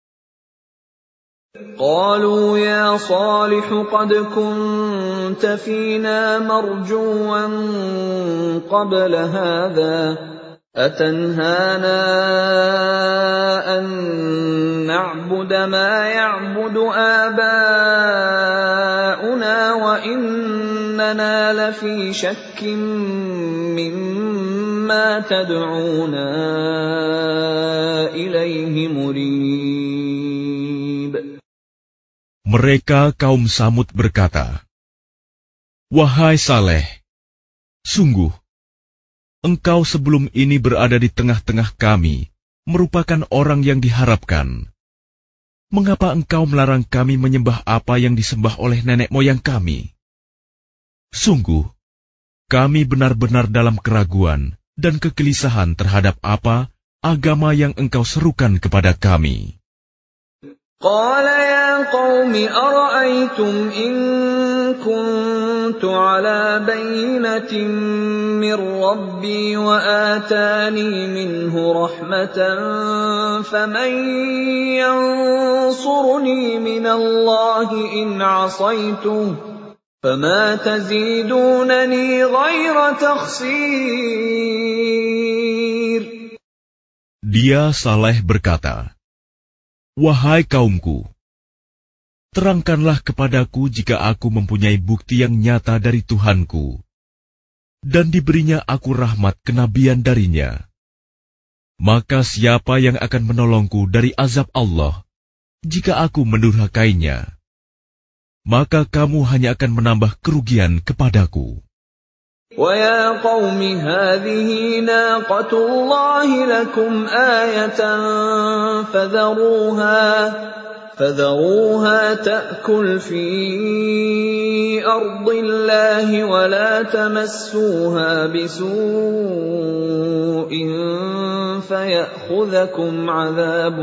قالوا يا صالح قد كنت فينا مرجوا قبل هذا أتنهانا أن نعبد ما يعبد آباؤنا وإننا لفي شك مما تدعونا إليه مريب. Mereka kaum Samud berkata, "Wahai Saleh, sungguh, engkau sebelum ini berada di tengah-tengah kami, merupakan orang yang diharapkan. Mengapa engkau melarang kami menyembah apa yang disembah oleh nenek moyang kami? Sungguh, kami benar-benar dalam keraguan dan kegelisahan terhadap apa agama yang engkau serukan kepada kami." قال يا قوم أرأيتم إن كنت على بينة من ربي وآتاني منه رحمة فمن ينصرني من الله إن عصيته فما تزيدونني غير تخسير. Dia Saleh berkata, "Wahai kaumku, terangkanlah kepadaku jika aku mempunyai bukti yang nyata dari Tuhanku, dan diberinya aku rahmat kenabian darinya. Maka siapa yang akan menolongku dari azab Allah, jika aku mendurhakainya? Maka kamu hanya akan menambah kerugian kepadaku." وَيَا قَوْمِ هَٰذِهِ نَاقَةُ اللَّهِ لَكُمْ آيَةً فَذَرُوهَا فَذَرُوهَا تَأْكُلْ فِي أَرْضِ اللَّهِ وَلَا تَمَسُّوهَا بِسُوءٍ فَيَأْخُذَكُمْ عَذَابٌ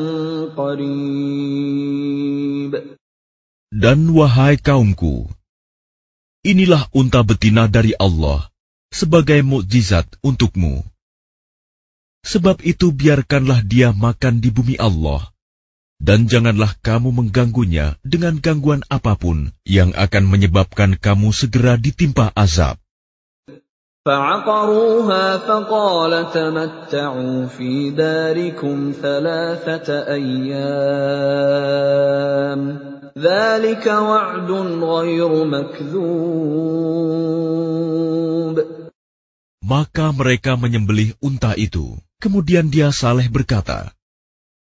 قَرِيبٌ. Dan wahai kaumku, inilah unta betina dari Allah sebagai mukjizat untukmu. Sebab itu biarkanlah dia makan di bumi Allah, dan janganlah kamu mengganggunya dengan gangguan apapun yang akan menyebabkan kamu segera ditimpa azab. فَعَقَرُوهَا فَقَالَ تَمَتَّعُوا فِي دَارِكُمْ ثَلَاثَةَ أَيَّامٍ ذَلِكَ وَعْدٌ غَيْرُ مَكْذُوبٍ. Maka mereka menyembelih unta itu. Kemudian dia Saleh berkata,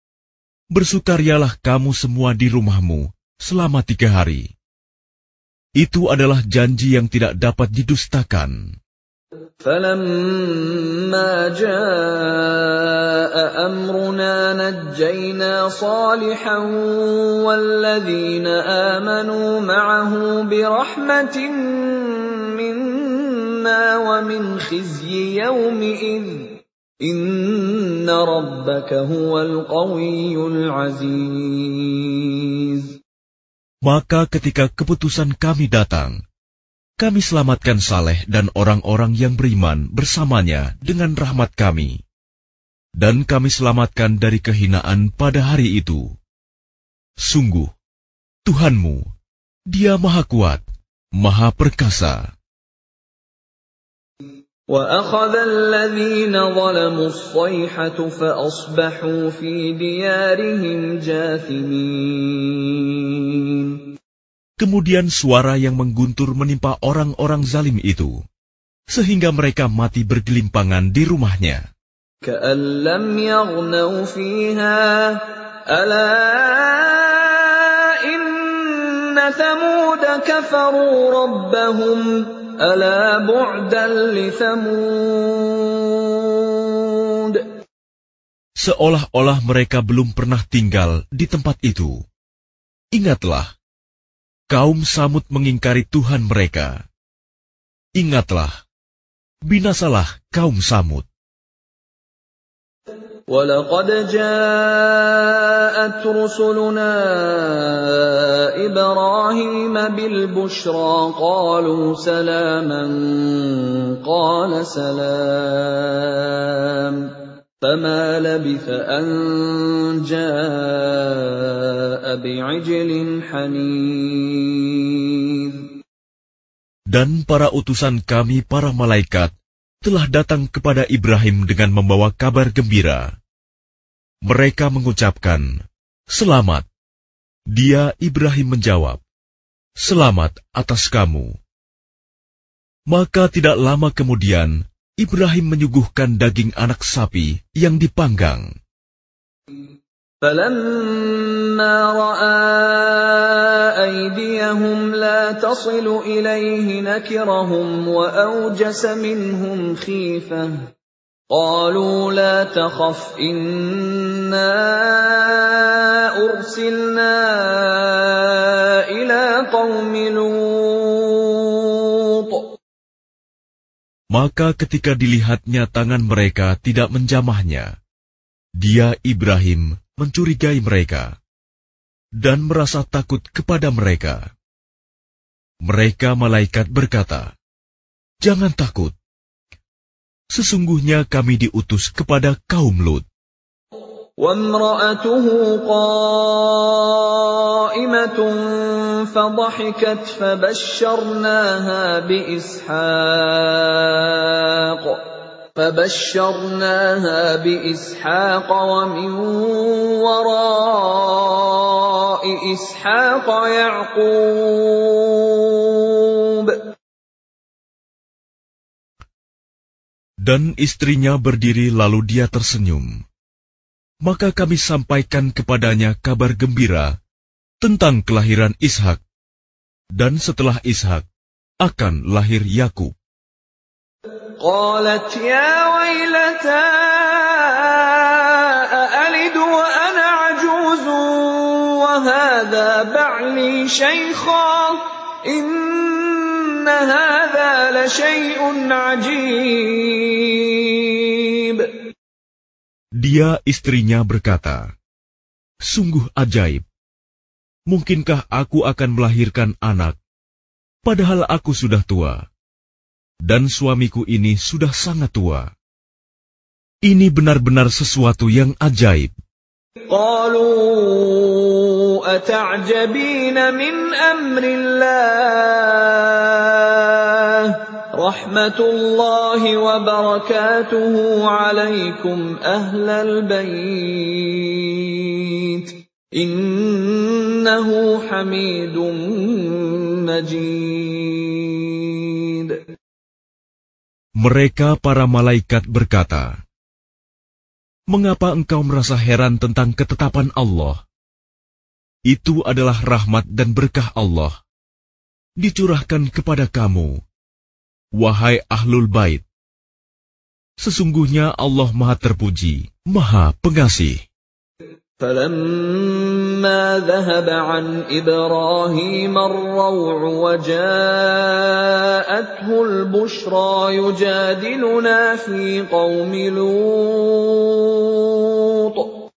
"Bersukarialah kamu semua di rumahmu selama tiga hari. Itu adalah janji yang tidak dapat didustakan. فَلَمَّا جَاءَ أَمْرُنَا نَجَّيْنَا صَالِحًا وَالَّذِينَ آمَنُوا مَعَهُ بِرَحْمَةٍ مِنَّا وَمِنْ خِزْيِ يَوْمِئِذٍ إِنَّ رَبَّكَ هُوَ الْقَوِيُّ الْعَزِيزُ. Maka ketika keputusan kami datang, kami selamatkan Saleh dan orang-orang yang beriman bersamanya dengan rahmat kami. Dan kami selamatkan dari kehinaan pada hari itu. Sungguh, Tuhanmu, Dia Maha Kuat, Maha Perkasa. وَأَخَذَ الَّذِينَ ظَلَمُوا الصَّيْحَةُ فَأَصْبَحُوا فِي دِيَارِهِمْ جَاثِمِينَ. Kemudian suara yang mengguntur menimpa orang-orang zalim itu, sehingga mereka mati bergelimpangan di rumahnya. كَأَن لَّمْ يَغْنَوْا فِيهَا أَلَا إِنَّ ثَمُودَ كَفَرُوا رَبَّهُمْ أَلَا بُعْدًا لِثَمُودَ. Seolah-olah mereka belum pernah tinggal di tempat itu. Ingatlah, kaum Samud mengingkari Tuhan mereka. Ingatlah, binasalah kaum Samud. وَلَقَدْ جَاءَتْ رُسُلُنَا إِبْرَاهِيمَ بِالْبُشْرَى قَالُوا سَلَامًا قَالَ سَلَامٌ فَمَا لَبِثَ أَن جَاءَ بِعِجْلٍ حَنِيذٍ. Dan para utusan kami, para malaikat, telah datang kepada Ibrahim dengan membawa kabar gembira. Mereka mengucapkan, "Selamat." Dia, Ibrahim, menjawab, "Selamat atas kamu." Maka tidak lama kemudian, Ibrahim menyuguhkan daging anak sapi yang dipanggang. فَلَمَّا رَأَىٰ أَيْدِيَهُمْ لَا تَصِلُ إِلَيْهِ نَكِرَهُمْ وَأَوْجَسَ مِنْهُمْ خِيفَةً قَالُوا لَا تَخَفْ إِنَّا أُرْسِلْنَا إِلَىٰ قَوْمِ لُوطٍ. Maka ketika dilihatnya tangan mereka tidak menjamahnya, dia, Ibrahim, mencurigai mereka dan merasa takut kepada mereka. Mereka malaikat berkata, "Jangan takut. Sesungguhnya kami diutus kepada kaum Lut." وَامْرَأَتُهُ قَائِمَةٌ فَضَحِكَتْ فَبَشَّرْنَاهَا بِإِسْحَاقَ فَبَشَّرْنَاهَا بِإِسْحَاقَ وَمِنْ وَرَاءِ إِسْحَاقَ يَعْقُوبَ. Dan istrinya berdiri lalu dia tersenyum. Maka kami sampaikan kepadanya kabar gembira tentang kelahiran Ishak. Dan setelah Ishak akan lahir Yakub. قالت يا ويلتى أألد وأنا عجوز وهذا بعلي شيخا إن هذا لشيء عجيب. Dia, istrinya, berkata, "Sungguh ajaib. Mungkinkah aku akan melahirkan anak, padahal aku sudah tua, dan suamiku ini sudah sangat tua. Ini benar-benar sesuatu yang ajaib." قالوا أتعجبين من أمر الله رحمة الله وبركاته عليكم أهل البيت إنه حميد مجيد. Mereka para malaikat berkata, "Mengapa engkau merasa heran tentang ketetapan Allah? Itu adalah rahmat dan berkah Allah. dicurahkan kepada kamu, wahai Ahlul Bait. Sesungguhnya Allah Maha Terpuji, Maha Pengasih. فَلَمَّا ذَهَبَ عَنْ إِبْرَاهِيمَ الرَّوْعُ وَجَاءَتْهُ الْبُشْرَى يُجَادِلُنَا فِي قَوْمِ لُوطٍ.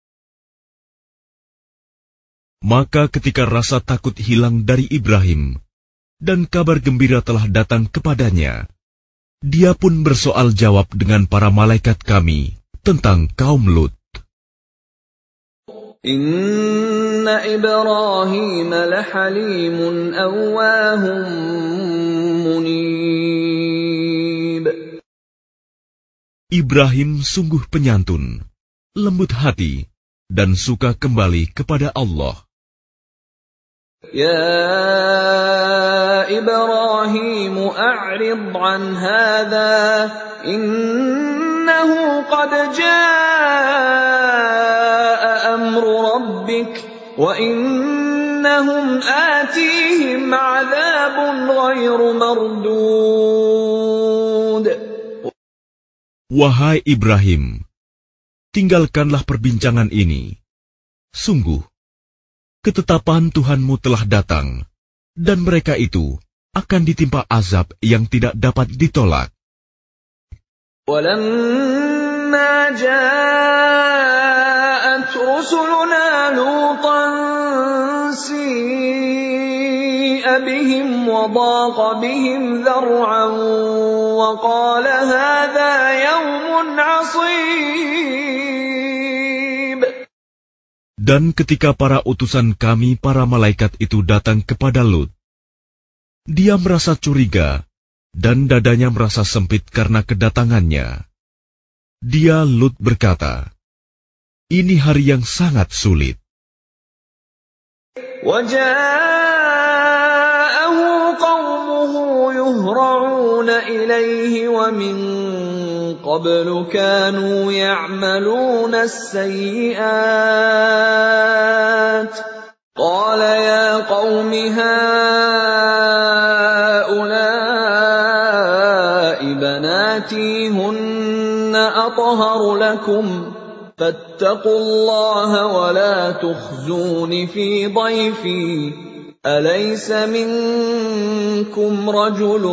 Maka ketika rasa takut hilang dari Ibrahim, dan kabar gembira telah datang kepadanya, dia pun bersoal jawab dengan para malaikat kami tentang kaum Lut. Inna Ibrahim lahalimun awwahum munib. Ibrahim sungguh penyantun, lembut hati, dan suka kembali kepada Allah. Ya Ibrahim a'rid an hadha innahu qad jaa amru rabbik wa innahum atihim 'adzabun ghairu mardud. Wahai Ibrahim, tinggalkanlah perbincangan ini. Sungguh, ketetapan Tuhanmu telah datang, dan mereka itu akan ditimpa azab yang tidak dapat ditolak. وَلَمَّا جَاءَتْ رُسُلُنَا لُوطًا سِيءَ بِهِمْ وَضَاقَ بِهِمْ ذَرْعًا وَقَالَ هَذَا يَوْمٌ عَصِيبٌ. Dan ketika para utusan kami, para malaikat itu datang kepada Lut, dia merasa curiga, dan dadanya merasa sempit karena kedatangannya. Dia, Lut, berkata, ini hari yang sangat sulit. وَجَاءَهُ قَوْمُهُ يُهْرَعُونَ إِلَيْهِ وَمِنْ قَبْلُ كَانُوا يَعْمَلُونَ السَّيِّئَاتِ قَالَ يَا قَوْمِ هَؤُلَاءِ بَنَاتِي هُنَّ أَطْهَرُ لَكُمْ فَاتَّقُوا اللَّهَ وَلَا تُخْزُونِ فِي ضَيْفِي أَلَيْسَ مِنكُمْ رَجُلٌ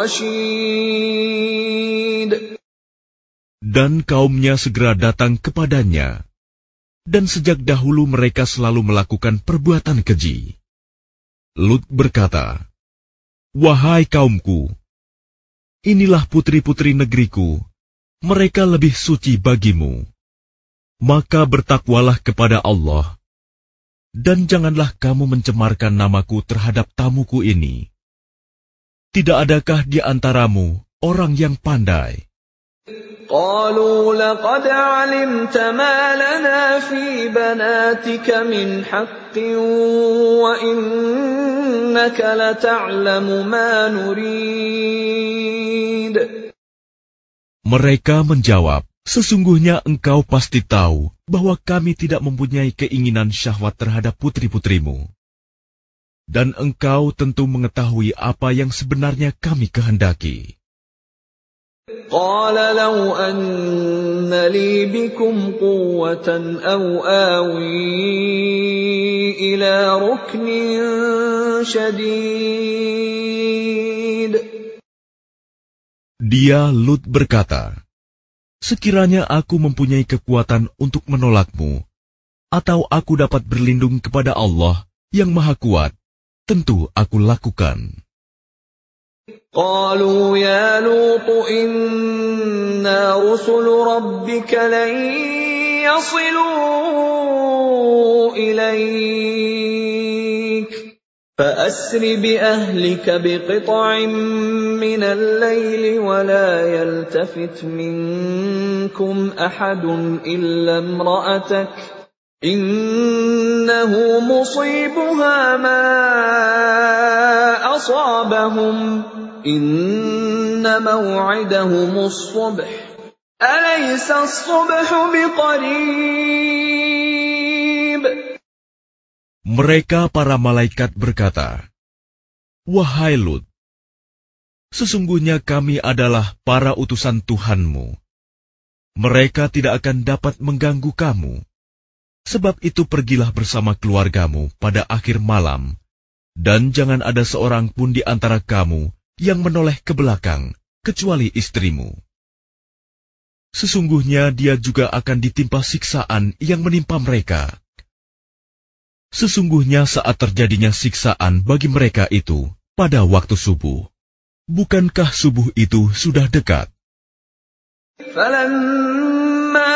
رَّشِيدٌ. Dan kaumnya segera datang kepadanya, dan sejak dahulu mereka selalu melakukan perbuatan keji. Lut berkata, wahai kaumku, inilah putri-putri negeriku, mereka lebih suci bagimu. Maka bertakwalah kepada Allah, dan janganlah kamu mencemarkan namaku terhadap tamuku ini. Tidak adakah di antaramu orang yang pandai? قالوا لقد علمت ما لنا في بناتك من حق وإنك لتعلم ما نريد. Mereka menjawab, sesungguhnya engkau pasti tahu bahwa kami tidak mempunyai keinginan syahwat terhadap putri-putrimu. Dan engkau tentu mengetahui apa yang sebenarnya kami kehendaki. قال لو أن لي بكم قوة أو آوي إلى ركن شديد. Dia, Lut, berkata, sekiranya aku mempunyai kekuatan untuk menolakmu, atau aku dapat berlindung kepada Allah yang Maha Kuat, tentu aku lakukan. قالوا يا لوط إنا رسل ربك لن يصلوا إليك فأسر بأهلك بقطع من الليل ولا يلتفت منكم أحد إلا امرأتك إنه مصيبها ما أصابهم إن موعدهم الصبح أليس الصبح بقريب. Mereka para malaikat berkata, Wahai Lut, sesungguhnya kami adalah para utusan Tuhanmu. Mereka tidak akan dapat mengganggu kamu. Sebab itu pergilah bersama keluargamu pada akhir malam, dan jangan ada seorang pun di antara kamu yang menoleh ke belakang, kecuali istrimu. Sesungguhnya dia juga akan ditimpa siksaan yang menimpa mereka. Sesungguhnya saat terjadinya siksaan bagi mereka itu pada waktu subuh. Bukankah subuh itu sudah dekat? فَلَمَّا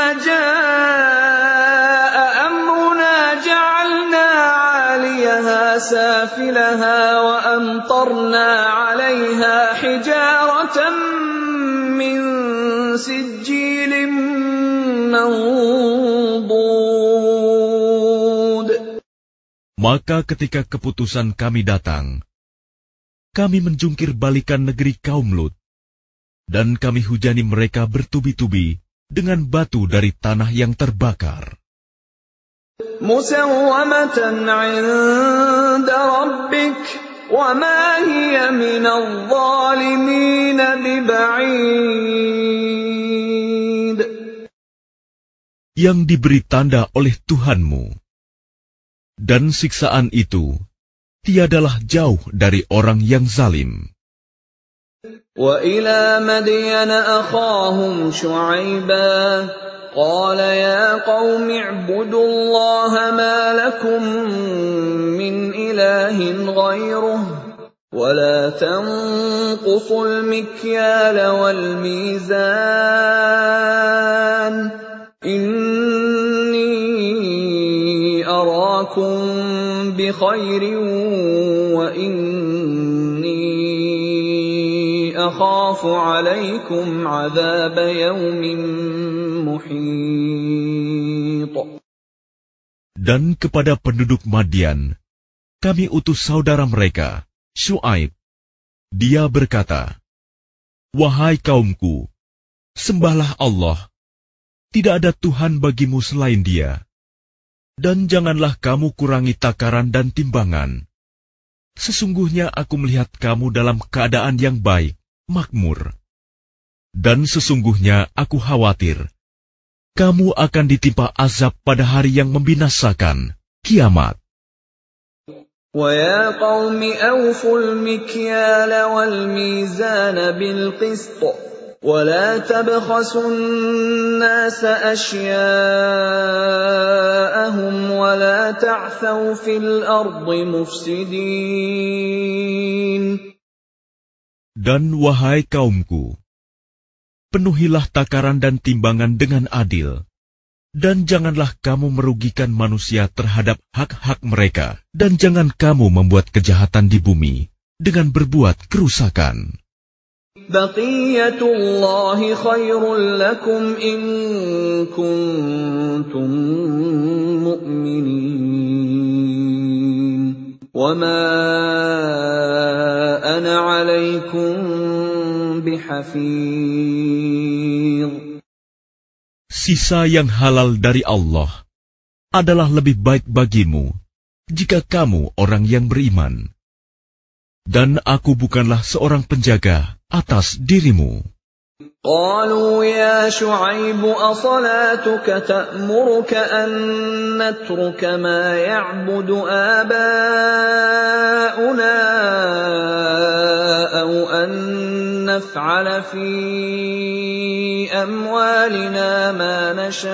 جَاءَ أَمْرُنَا جَعَلْنَا عَالِيَهَا سَافِلَهَا وَأَمْطَرْنَا عَلَيْهَا حِجَارَةً مِّن سِجِّيلٍ مَّنضُودٍ. Maka ketika keputusan kami datang, kami menjungkir balikan negeri kaum Lut, dan kami hujani mereka bertubi-tubi dengan batu dari tanah yang terbakar. Musawwamatan 'inda rabbik wa ma hiya minadh dhalimin biba'id. Yang diberi tanda oleh Tuhanmu, dan siksaan itu tiadalah jauh dari orang yang zalim. وَإِلَى مَدْيَنَ أَخَاهُمْ شُعَيْبًا قَالَ يَا قَوْمِ اعْبُدُوا اللَّهَ مَا لَكُمْ مِنْ إِلَٰهٍ غَيْرُهُ وَلَا تَنقُصُوا الْمِكْيَالَ وَالْمِيزَانَ إِنِّي أَرَاكُمْ بِخَيْرٍ وَإِنِّي أَخَافُ عَلَيْكُمْ عَذَابَ يَوْمٍ مُحِيطٍ. Dan kepada penduduk Madian, kami utus saudara mereka, Syuaib. Dia berkata, "Wahai kaumku, sembahlah Allah. Tidak ada Tuhan bagimu selain Dia. Dan janganlah kamu kurangi takaran dan timbangan. Sesungguhnya aku melihat kamu dalam keadaan yang baik, makmur. Dan sesungguhnya aku khawatir, kamu akan ditimpa azab pada hari yang membinasakan, kiamat." وَيَا قَوْمِ أَوْفُوا الْمِكْيَالَ وَالْمِيزَانَ بِالْقِسْطِ وَلَا تَبْخَسُوا النَّاسَ أَشْيَاءَهُمْ وَلَا تَعْثَوْا فِي الْأَرْضِ مُفْسِدِينَ. Dan wahai kaumku, penuhilah takaran dan timbangan dengan adil, dan janganlah kamu merugikan manusia terhadap hak-hak mereka, dan jangan kamu membuat kejahatan di bumi dengan berbuat kerusakan. Baqiyatullahi khairul lakum in kuntum mu'minin. Wa ma ana 'alaikum bihafidh. Sisa yang halal dari Allah adalah lebih baik bagimu jika kamu orang yang beriman. Dan aku bukanlah seorang penjaga atas dirimu. قالوا يا شعيب أصلاتك تأمرك أن نترك ما يعبد آباؤنا أو أن نفعل في أموالنا ما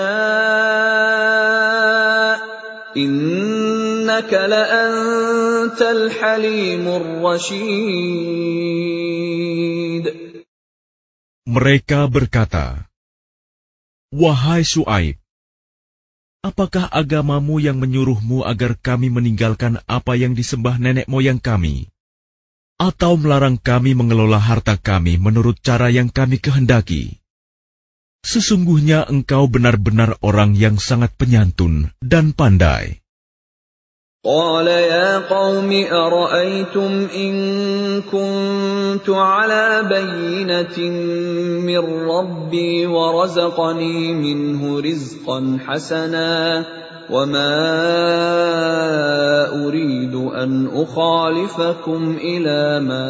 نشاء إنك لأنت الحليم الرشيد. Mereka berkata, "Wahai Syuaib, apakah agamamu yang menyuruhmu agar kami meninggalkan apa yang disembah nenek moyang kami, atau melarang kami mengelola harta kami menurut cara yang kami kehendaki? Sesungguhnya engkau benar-benar orang yang sangat penyantun dan pandai." قال يا قوم أرأيتم إن كنت على بينة من ربي ورزقني منه رزقا حسنا وَمَا أُرِيدُ أَنْ أُخَالِفَكُمْ إِلَى مَا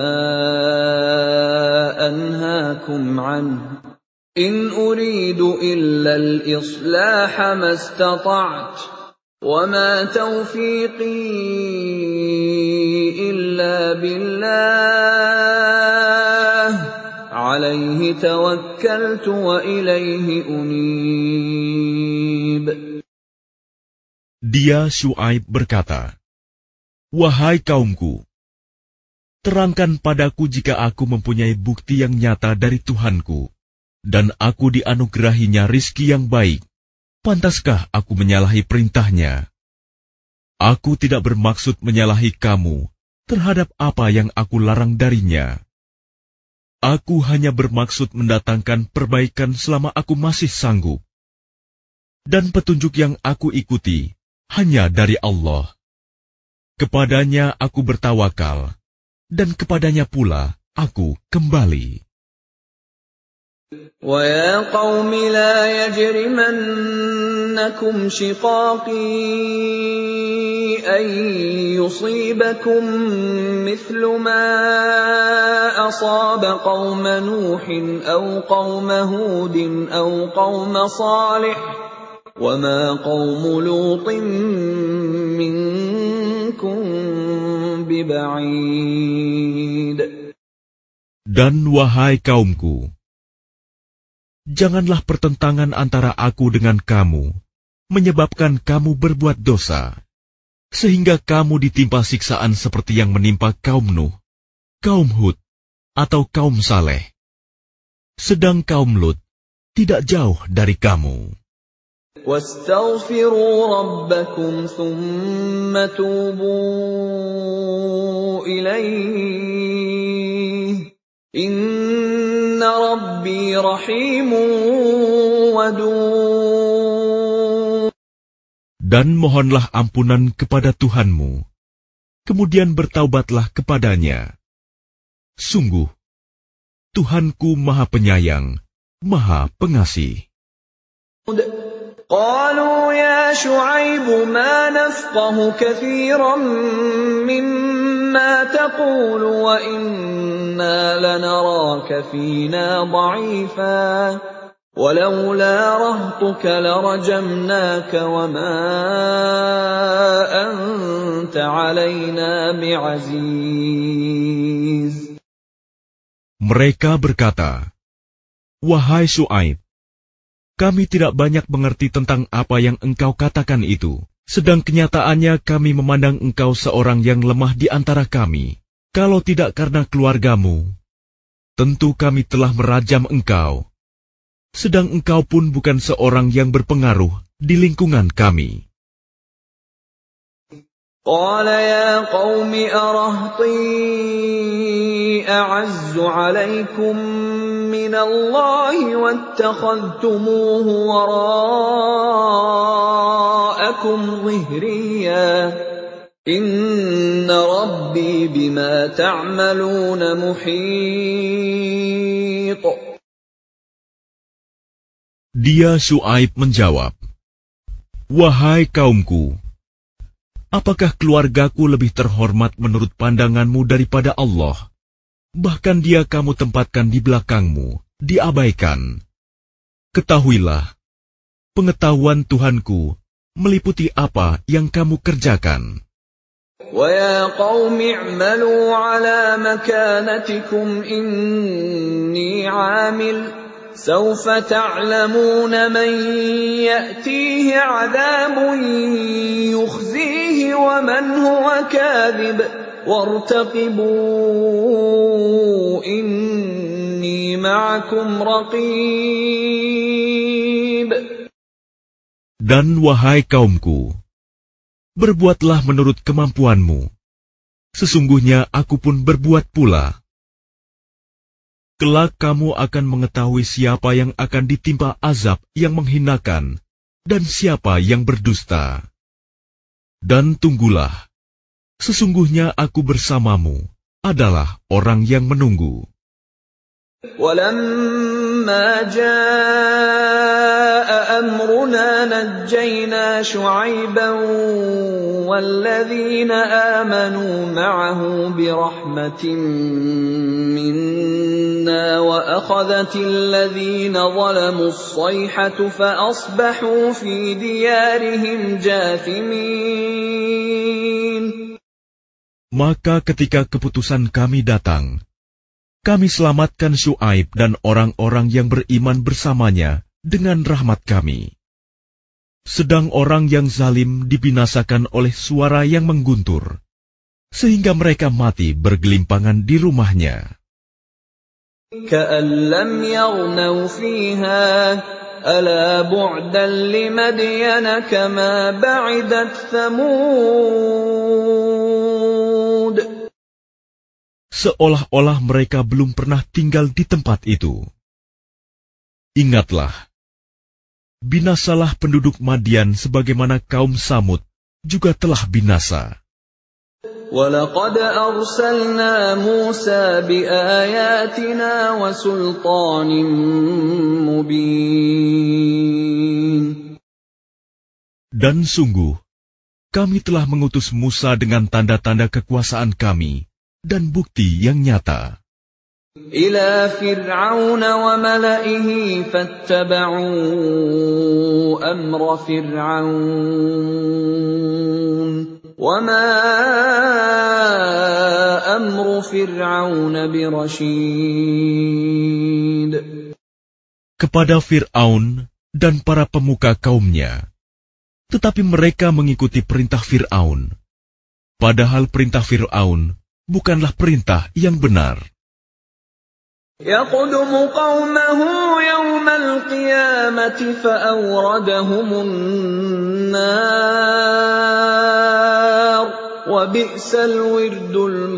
أَنْهَاكُمْ عَنْهُ إِنْ أُرِيدُ إِلَّا الْإِصْلَاحَ مَا اسْتَطَعْتُ وَمَا تَوْفِيقِي إِلَّا بِاللَّهِ عَلَيْهِ تَوَكَّلْتُ وَإِلَيْهِ أُنِيبُ. Dia Syuaib berkata, "Wahai kaumku, terangkan padaku jika aku mempunyai bukti yang nyata dari Tuhanku, dan aku dianugerahinya rizki yang baik. Pantaskah aku menyalahi perintahnya? Aku tidak bermaksud menyalahi kamu terhadap apa yang aku larang darinya. Aku hanya bermaksud mendatangkan perbaikan selama aku masih sanggup. Dan petunjuk yang aku ikuti hanya dari Allah. Kepadanya aku bertawakal, dan kepadanya pula aku kembali." وَيَا قَوْمِ لَا يَجْرِمَنَّكُمْ شِقَاقِي أَن يُصِيبَكُم مِّثْلُ مَا أَصَابَ قَوْمَ نُوحٍ أَوْ قَوْمَ هُودٍ أَوْ قَوْمَ صَالِحٍ وَمَا قَوْمُ لُوطٍ مِّنكُم بِبَعِيدٍ. Dan wahai kaumku, janganlah pertentangan antara aku dengan kamu menyebabkan kamu berbuat dosa, sehingga kamu ditimpa siksaan seperti yang menimpa kaum Nuh, kaum Hud, atau kaum Saleh. Sedang kaum Lut tidak jauh dari kamu. وَاسْتَغْفِرُوا رَبَّكُمْ ثُمَّ تُوبُوا إِلَيْهِ إِنَّ رَبِّي رَحِيمٌ وَدُودٌ. Dan mohonlah ampunan kepada Tuhanmu, kemudian bertaubatlah kepadanya. Sungguh, Tuhanku Maha Penyayang, Maha Pengasih. قالوا يا شعيب ما نفقه كثيرا مما تقول وإنا لنراك فينا ضعيفا ولولا رهطك لرجمناك وما أنت علينا بعزيز. Mereka berkata, "Wahai Syuaib, kami tidak banyak mengerti tentang apa yang engkau katakan itu, sedang kenyataannya kami memandang engkau seorang yang lemah di antara kami. Kalau tidak karena keluargamu, tentu kami telah merajam engkau. Sedang engkau pun bukan seorang yang berpengaruh di lingkungan kami." قال يا قوم أرهطي أعز عليكم من الله واتخذتموه وراءكم ظهريا إن ربي بما تعملون محيط. Dia Syuaib menjawab, "Wahai kaumku, apakah keluargaku lebih terhormat menurut pandanganmu daripada Allah? Bahkan dia kamu tempatkan di belakangmu, diabaikan. Ketahuilah, pengetahuan Tuhanku meliputi apa yang kamu kerjakan." وَيَا قَوْمِ اعْمَلُوا عَلَى مَكَانَتِكُمْ إِنِّي عَامِلٌ سَوْفَ تَعْلَمُونَ مَنْ يَأْتِيهِ عَذَابٌ يُخْزِيهِ وَمَنْ هُوَ كَاذِبٌ وَارْتَقِبُوا إِنِّي مَعَكُمْ رَقِيبٌ. Dan wahai kaumku, berbuatlah menurut kemampuanmu. Sesungguhnya aku pun berbuat pula. Kelak kamu akan mengetahui siapa yang akan ditimpa azab yang menghinakan dan siapa yang berdusta. Dan tunggulah, sesungguhnya aku bersamamu adalah orang yang menunggu. وَلَمَّا جَاءَ أَمْرُنَا نَجَّيْنَا شُعَيْبًا وَالَّذِينَ آمَنُوا مَعَهُ بِرَحْمَةٍ مِّنَّا وَأَخَذَتِ الَّذِينَ ظَلَمُوا الصَّيْحَةُ فَأَصْبَحُوا فِي دِيَارِهِمْ جَاثِمِينَ. Maka ketika keputusan kami datang, kami selamatkan Syuaib dan orang-orang yang beriman bersamanya dengan rahmat kami. Sedang orang yang zalim dibinasakan oleh suara yang mengguntur, sehingga mereka mati bergelimpangan di rumahnya. كَأَن لَّمْ يَغْنَوْا فِيهَا أَلَا بُعْدًا لِّمَدْيَنَ كَمَا بَعِدَتْ ثَمُودُ. Seolah-olah mereka belum pernah tinggal di tempat itu. Ingatlah, binasalah penduduk Madian sebagaimana kaum Samud juga telah binasa. وَلَقَدْ أَرْسَلْنَا مُوسَى بِآيَاتِنَا وَسُلْطَانٍ مُبِينٍ. Dan sungguh, kami telah mengutus Musa dengan tanda-tanda kekuasaan kami dan bukti yang nyata. إِلَى فِرْعَوْنَ وَمَلَئِهِ فَاتَّبَعُوا أَمْرَ فِرْعَوْنَ وَمَا أَمْرُ فِرْعَوْنَ بِرَشِيدٍ. Kepada Fir'aun dan para pemuka kaumnya, tetapi mereka mengikuti perintah Fir'aun, padahal perintah Fir'aun bukanlah perintah yang benar. يَقْدُمُ قَوْمَهُ يَوْمَ الْقِيَامَةِ فَأَوْرَدَهُمُ النَّارَ وَبِئْسَ الْوِرْدُ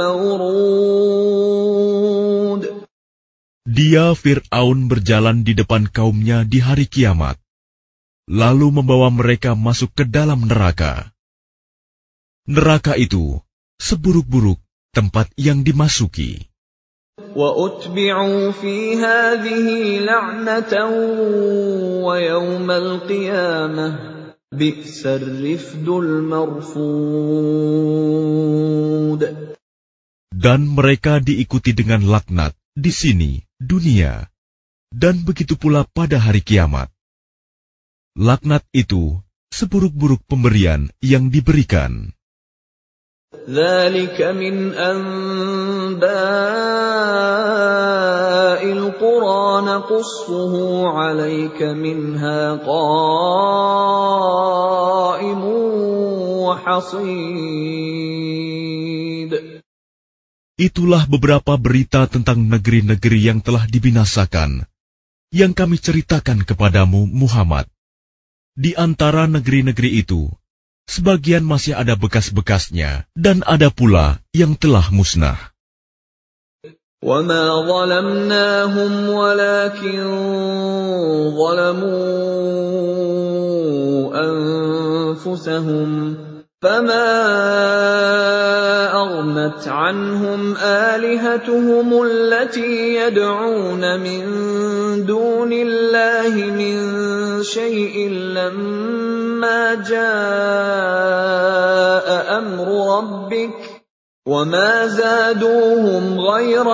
الْمَوْرُودُ. Dia Fir'aun berjalan di depan kaumnya di hari kiamat, lalu membawa mereka masuk ke dalam neraka. Neraka itu seburuk-buruk tempat yang dimasuki. وَأُتْبِعُوا فِي هَٰذِهِ لَعْنَةً وَيَوْمَ الْقِيَامَةِ بِئْسَ الرِّفْدُ الْمَرْفُودُ. Dan mereka diikuti dengan laknat di sini, dunia, dan begitu pula pada hari kiamat. Laknat itu seburuk-buruk pemberian yang diberikan. ذَلِكَ مِنْ أَنْبَاءِ الْقُرَى نَقُصُّهُ عَلَيْكَ مِنْهَا قَائِمٌ وَحَصِيدٌ. Itulah beberapa berita tentang negeri-negeri yang telah dibinasakan, yang kami ceritakan kepadamu, Muhammad. Di antara negeri-negeri itu, sebagian masih ada bekas-bekasnya, dan ada pula yang telah musnah. وَمَا ظَلَمْنَاهُمْ وَلَكِنْ ظَلَمُوا أَنفُسَهُمْ فَمَا أَغْنَتْ عَنْهُمْ آلِهَتُهُمُ الَّتِي يَدْعُونَ مِنْ دُونِ اللَّهِ مِنْ شَيْءٍ لَمَّا جَاءَ أَمْرُ رَبِّكَ وَمَا زَادُوهُمْ غَيْرَ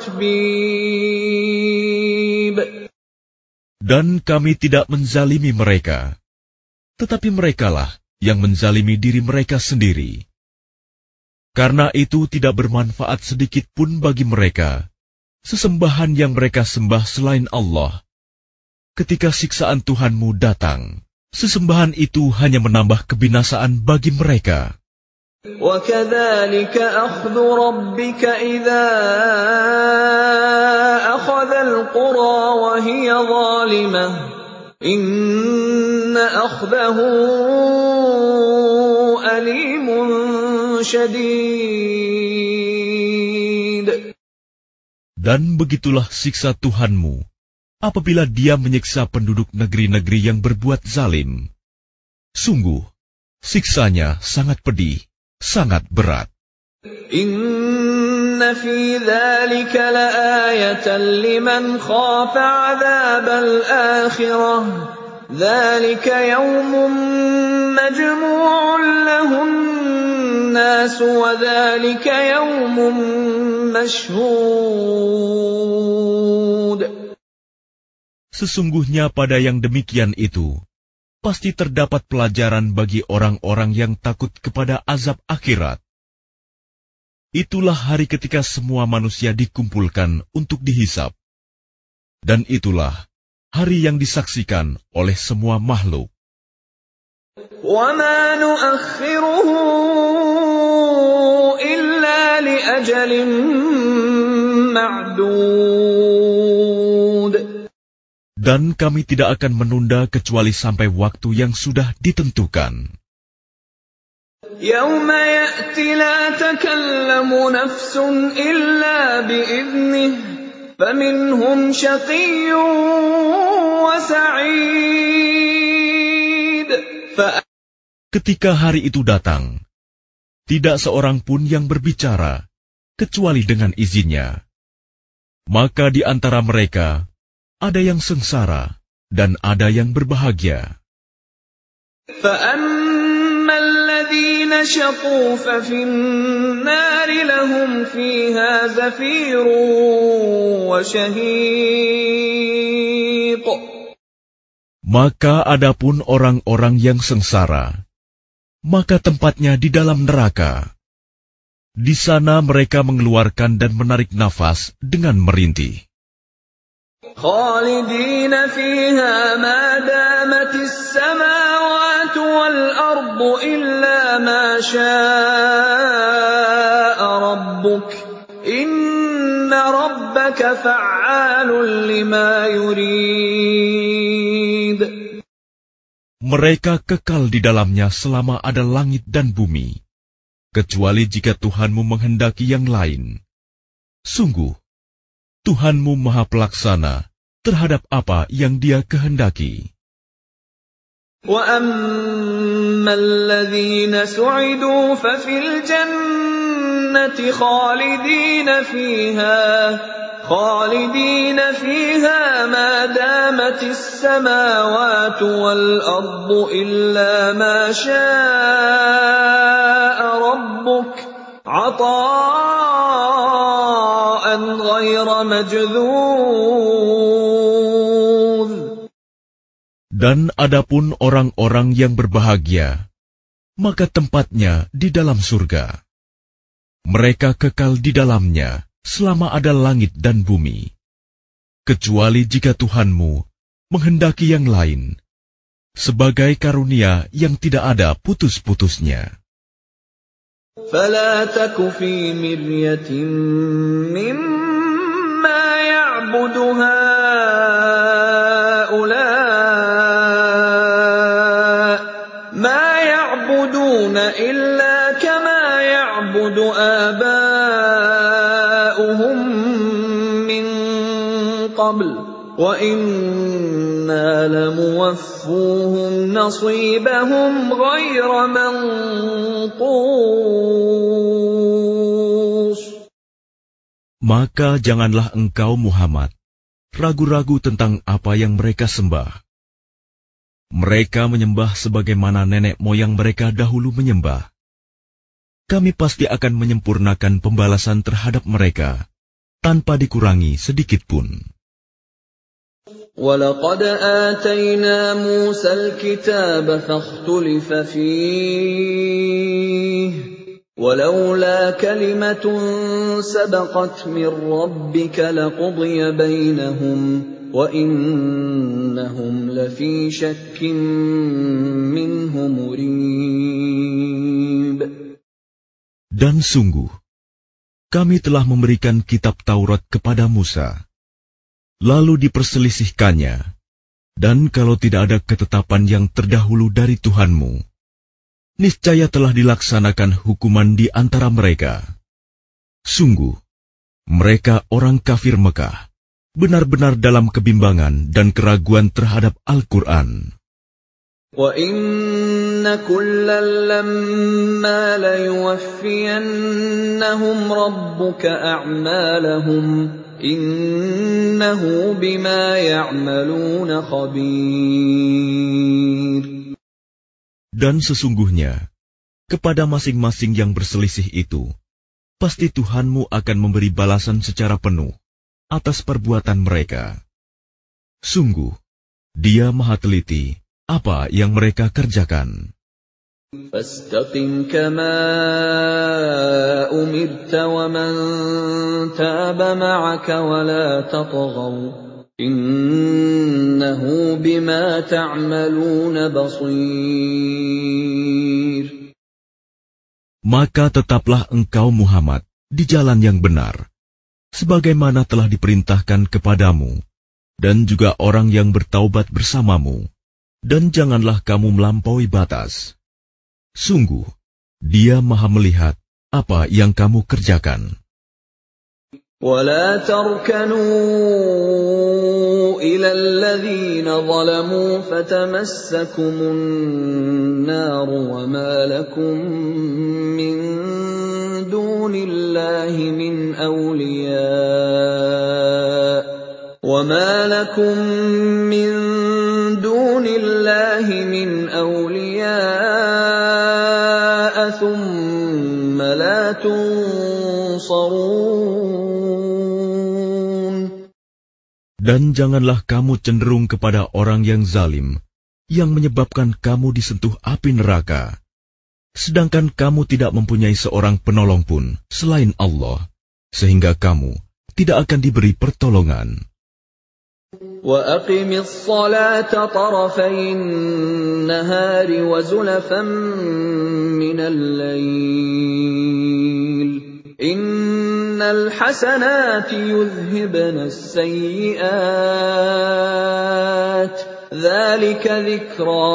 تَتْبِيبٍ. Dan kami tidak menzalimi mereka, tetapi merekalah yang menzalimi diri mereka sendiri. Karena itu tidak bermanfaat sedikit pun bagi mereka sesembahan yang mereka sembah selain Allah. Ketika siksaan Tuhanmu datang, sesembahan itu hanya menambah kebinasaan bagi mereka. وَكَذَلِكَ أَخْذُ رَبِّكَ إِذَا أَخَذَ الْقُرَى وَهِيَ ظَالِمَةٌ إِنَّ أَخْذَهُ أَلِيمٌ شَدِيدٌ. Dan begitulah siksa Tuhanmu apabila Dia menyiksa penduduk negeri-negeri yang berbuat zalim. Sungguh, siksanya sangat pedih, sangat berat. Inna fi dzalika laayatan liman khafa 'adzabal akhirah ذلك يوم مجموع له الناس وذلك يوم مشهود. Sesungguhnya pada yang demikian itu, pasti terdapat pelajaran bagi orang-orang yang takut kepada azab akhirat. Itulah hari ketika semua manusia dikumpulkan untuk dihisab. Dan itulah hari yang disaksikan oleh semua makhluk. وَمَا نُؤَخِّرُهُ إِلَّا لِأَجَلٍ مَّعْدُودٍ. Dan kami tidak akan menunda kecuali sampai waktu yang sudah ditentukan. يَوْمَ يَأْتِ لَا تَكَلَّمُ نَفْسٌ إِلَّا بِإِذْنِهِ فَمِنْهُمْ شَقِيٌّ وَسَعِيدٌ. Ketika hari itu datang, tidak seorang pun yang berbicara kecuali dengan izinnya. Maka di antara mereka ada yang sengsara dan ada yang berbahagia. فَأَمَّا الَّذِينَ شَقُوا فَفِي النَّارِ لَهُمْ فِيهَا زَفِيرٌ وَشَهِيقٌ. Maka adapun orang-orang yang sengsara, maka tempatnya di dalam neraka. Di sana mereka mengeluarkan dan menarik nafas dengan merintih. خَالِدِينَ فِيهَا مَا دَامَتِ السَّمَاوَاتُ وَالْأَرْضُ إِلَّا مَا شَاءَ رَبُّكَ إِنَّ رَبَّكَ فَعَّالٌ لِمَا يُرِيدُ. Mereka kekal di dalamnya selama ada langit dan bumi, kecuali jika Tuhanmu menghendaki yang lain. Sungguh, Tuhanmu Maha Pelaksana terhadap apa yang Dia kehendaki. وَأَمَّا الَّذِينَ سُعِدُوا فَفِي الْجَنَّةِ خَالِدِينَ فِيهَا خَالِدِينَ فِيهَا مَا دَامَتِ السَّمَاوَاتُ وَالْأَرْضُ إِلَّا مَا شَاءَ رَبُّكَ عَطَاءً غَيْرَ مَجْذُوذٍ. Dan adapun orang-orang yang berbahagia, maka tempatnya di dalam surga. Mereka kekal di dalamnya selama ada langit dan bumi, kecuali jika Tuhanmu menghendaki yang lain, sebagai karunia yang tidak ada putus-putusnya. فَلَا تَكُ فِي مِرْيَةٍ مِّمَّا يَعْبُدُ هَٰؤُلَاءِ مَا يَعْبُدُونَ إِلَّا كَمَا يَعْبُدُ آبَاؤُهُم مِّن قَبْلُ وَإِنَّا لَمُوَفُّوهُمْ نَصِيبَهُمْ غَيْرَ مَنقُوصٍ. Maka janganlah engkau Muhammad ragu-ragu tentang apa yang mereka sembah. Mereka menyembah sebagaimana nenek moyang mereka dahulu menyembah. Kami pasti akan menyempurnakan pembalasan terhadap mereka tanpa dikurangi sedikit pun. وَلَقَدْ آتَيْنَا مُوسَى الْكِتَابَ فَاخْتُلِفَ فِيهِ وَلَوْلَا كَلِمَةٌ سَبَقَتْ مِنْ رَبِّكَ لَقُضِيَ بَيْنَهُمْ وَإِنَّهُمْ لَفِي شَكٍّ مِّنْهُ مُرِيبٍ. Dan sungguh, kami telah memberikan kitab Taurat kepada Musa, lalu diperselisihkannya, dan kalau tidak ada ketetapan yang terdahulu dari Tuhanmu, niscaya telah dilaksanakan hukuman di antara mereka. Sungguh, mereka orang kafir Mekah, benar-benar dalam kebimbangan dan keraguan terhadap Al-Quran. وَإِنَّ كُلًّا لَّمَّا لَيُوَفِّيَنَّهُمْ رَبُّكَ أَعْمَالَهُمْ innahu bima ya'maluna khabir. Dan sesungguhnya, kepada masing-masing yang berselisih itu, pasti Tuhanmu akan memberi balasan secara penuh atas perbuatan mereka. Sungguh, Dia Maha Teliti apa yang mereka kerjakan. Fastaqim kama umirta wa man taba ma'aka wa la tatghaw innahu bima ta'maluna basir. Maka tetaplah engkau Muhammad di jalan yang benar, sebagaimana telah diperintahkan kepadamu, dan juga orang yang bertaubat bersamamu, dan janganlah kamu melampaui batas. Sungguh, Dia Maha melihat apa yang kamu kerjakan. وَلَا تَرْكَنُوا إِلَى الَّذِينَ ظَلَمُوا فَتَمَسَّكُمُ النَّارُ وَمَا لَكُم مِّن دُونِ اللَّهِ مِنْ أَوْلِيَاءَ وَمَا لَكُم مِّن دُونِ اللَّهِ مِنْ أَوْلِيَاءَ ثُمَّ لَا تُنصَرُونَ. Dan janganlah kamu cenderung kepada orang yang zalim, yang menyebabkan kamu disentuh api neraka, sedangkan kamu tidak mempunyai seorang penolong pun selain Allah, sehingga kamu tidak akan diberi pertolongan. وَأَقِمِ الصَّلَاةَ طَرَفَيِ النَّهَارِ وَزُلَفًا مِّنَ اللَّيْلِ إِنَّ الْحَسَنَاتِ يُذْهِبْنَ السَّيِّئَاتِ ذَلِكَ ذِكْرَى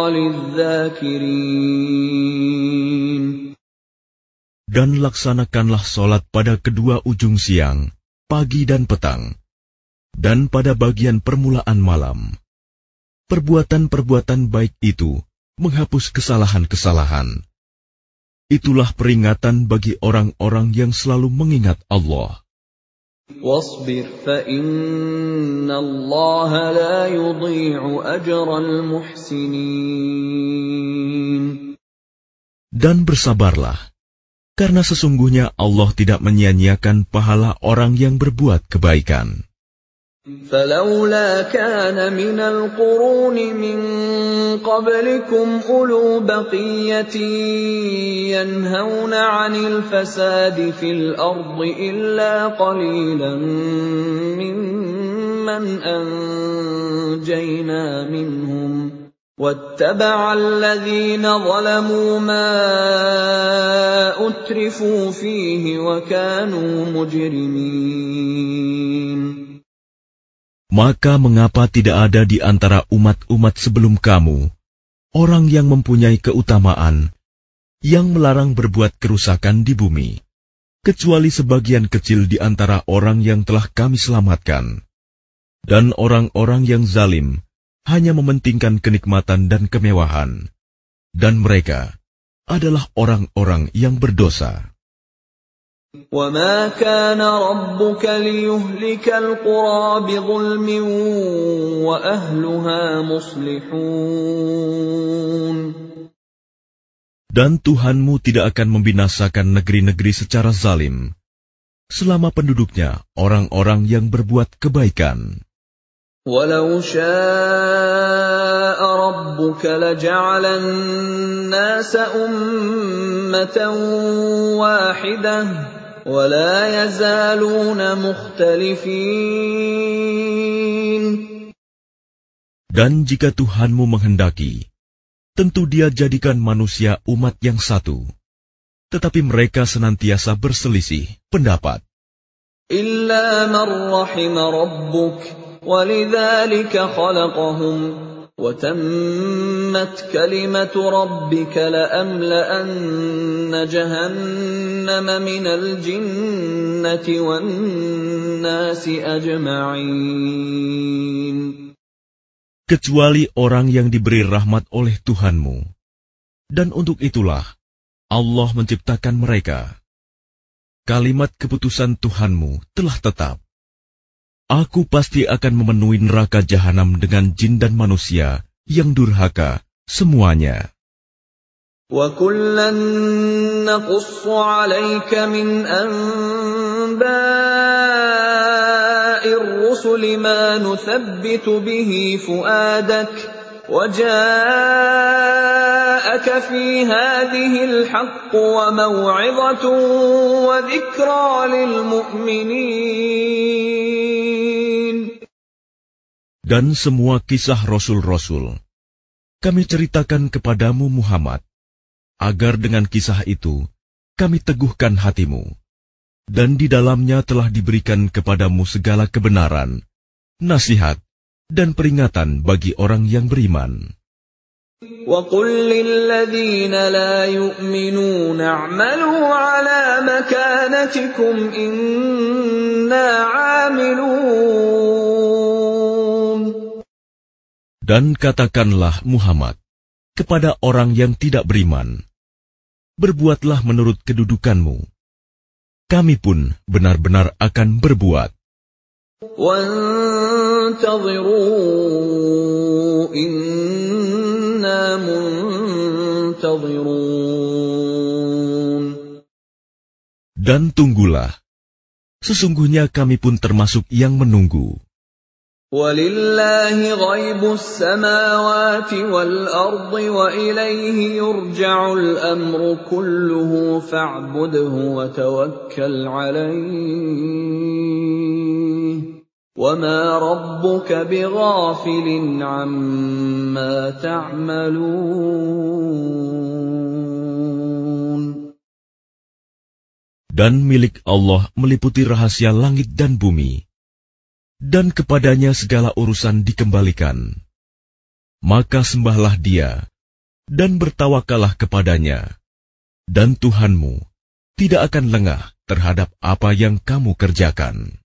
لِلذَّاكِرِينَ. Dan laksanakanlah solat pada kedua ujung siang, pagi dan petang, dan pada bagian permulaan malam. Perbuatan-perbuatan baik itu menghapus kesalahan-kesalahan. Itulah peringatan bagi orang-orang yang selalu mengingat Allah. وَاصْبِرْ فَإِنَّ اللَّهَ لَا يُضِيعُ أَجْرَ الْمُحْسِنِينَ. Dan bersabarlah, karena sesungguhnya Allah tidak menyia-nyiakan pahala orang yang berbuat kebaikan. فَلَوْلَا كَانَ مِنَ الْقُرُونِ مِنْ قَبْلِكُمْ أُولُو بَقِيَّةٍ يَنْهَوْنَ عَنِ الْفَسَادِ فِي الْأَرْضِ إِلَّا قَلِيلًا مِّمَّنْ أَنْجَيْنَا مِنْهُمْ وَاتَّبَعَ الَّذِينَ ظَلَمُوا مَا أُتْرِفُوا فِيهِ وَكَانُوا مُجْرِمِينَ. Maka mengapa tidak ada di antara umat-umat sebelum kamu orang yang mempunyai keutamaan, yang melarang berbuat kerusakan di bumi, kecuali sebagian kecil di antara orang yang telah kami selamatkan. Dan orang-orang yang zalim hanya mementingkan kenikmatan dan kemewahan, dan mereka adalah orang-orang yang berdosa. وَمَا كَانَ رَبُّكَ لِيُهْلِكَ الْقُرَى بِظُلْمٍ وَأَهْلُهَا مُصْلِحُونَ. Dan Tuhanmu tidak akan membinasakan negeri-negeri secara zalim, selama penduduknya orang-orang yang berbuat kebaikan. وَلَوْ شَاءَ رَبُّكَ لَجَعَلَ النَّاسَ أُمَّةً وَاحِدَةً وَلَا يَزَالُونَ مُخْتَلِفِينَ. Dan jika Tuhanmu menghendaki, tentu Dia jadikan manusia umat yang satu, tetapi mereka senantiasa berselisih pendapat. إِلَّا مَنْ رَحِمَ رَبُّكَ وَلِذَلِكَ خَلَقَهُمْ وَتَمَّتْ كَلِمَةُ رَبِّكَ لَأَمْلَأَنَّ جَهَنَّمَ مِنَ الْجِنَّةِ وَالنَّاسِ أَجْمَعِينَ. Kecuali orang yang diberi rahmat oleh Tuhanmu, dan untuk itulah Allah menciptakan mereka. Kalimat keputusan Tuhanmu telah tetap. Aku pasti akan memenuhi neraka jahanam dengan jin dan manusia yang durhaka semuanya. وَكُلًّا نَّقُصُّ عَلَيْكَ مِنْ أَنبَاءِ الرُّسُلِ مَا نُثَبِّتُ بِهِ فُؤَادَكَ وَجَاءَكَ فِي هَٰذِهِ الْحَقُّ وَمَوْعِظَةٌ وَذِكْرَىٰ لِلْمُؤْمِنِينَ. Dan semua kisah Rasul-Rasul kami ceritakan kepadamu Muhammad, agar dengan kisah itu kami teguhkan hatimu, dan di dalamnya telah diberikan kepadamu segala kebenaran, nasihat, dan peringatan bagi orang yang beriman. وَقُل لِّلَّذِينَ لَا يُؤْمِنُونَ اعْمَلُوا عَلَىٰ مَكَانَتِكُمْ إِنَّا عَامِلُونَ. Dan katakanlah Muhammad kepada orang yang tidak beriman, berbuatlah menurut kedudukanmu. Kami pun benar-benar akan berbuat. وَانتَظِرُوا إِنَّا مُنتَظِرُونَ. Dan tunggulah, sesungguhnya kami pun termasuk yang menunggu. وَلِلَّهِ غَيْبُ السَّمَاوَاتِ وَالْأَرْضِ وَإِلَيْهِ يُرْجَعُ الْأَمْرُ كُلُّهُ فَاعْبُدْهُ وَتَوَكَّلْ عَلَيْهِ وَمَا رَبُّكَ بِغَافِلٍ عَمَّا تَعْمَلُونَ. Dan milik Allah meliputi rahasia langit dan bumi, dan kepadanya segala urusan dikembalikan. Maka sembahlah Dia, dan bertawakalah kepadanya, dan Tuhanmu tidak akan lengah terhadap apa yang kamu kerjakan.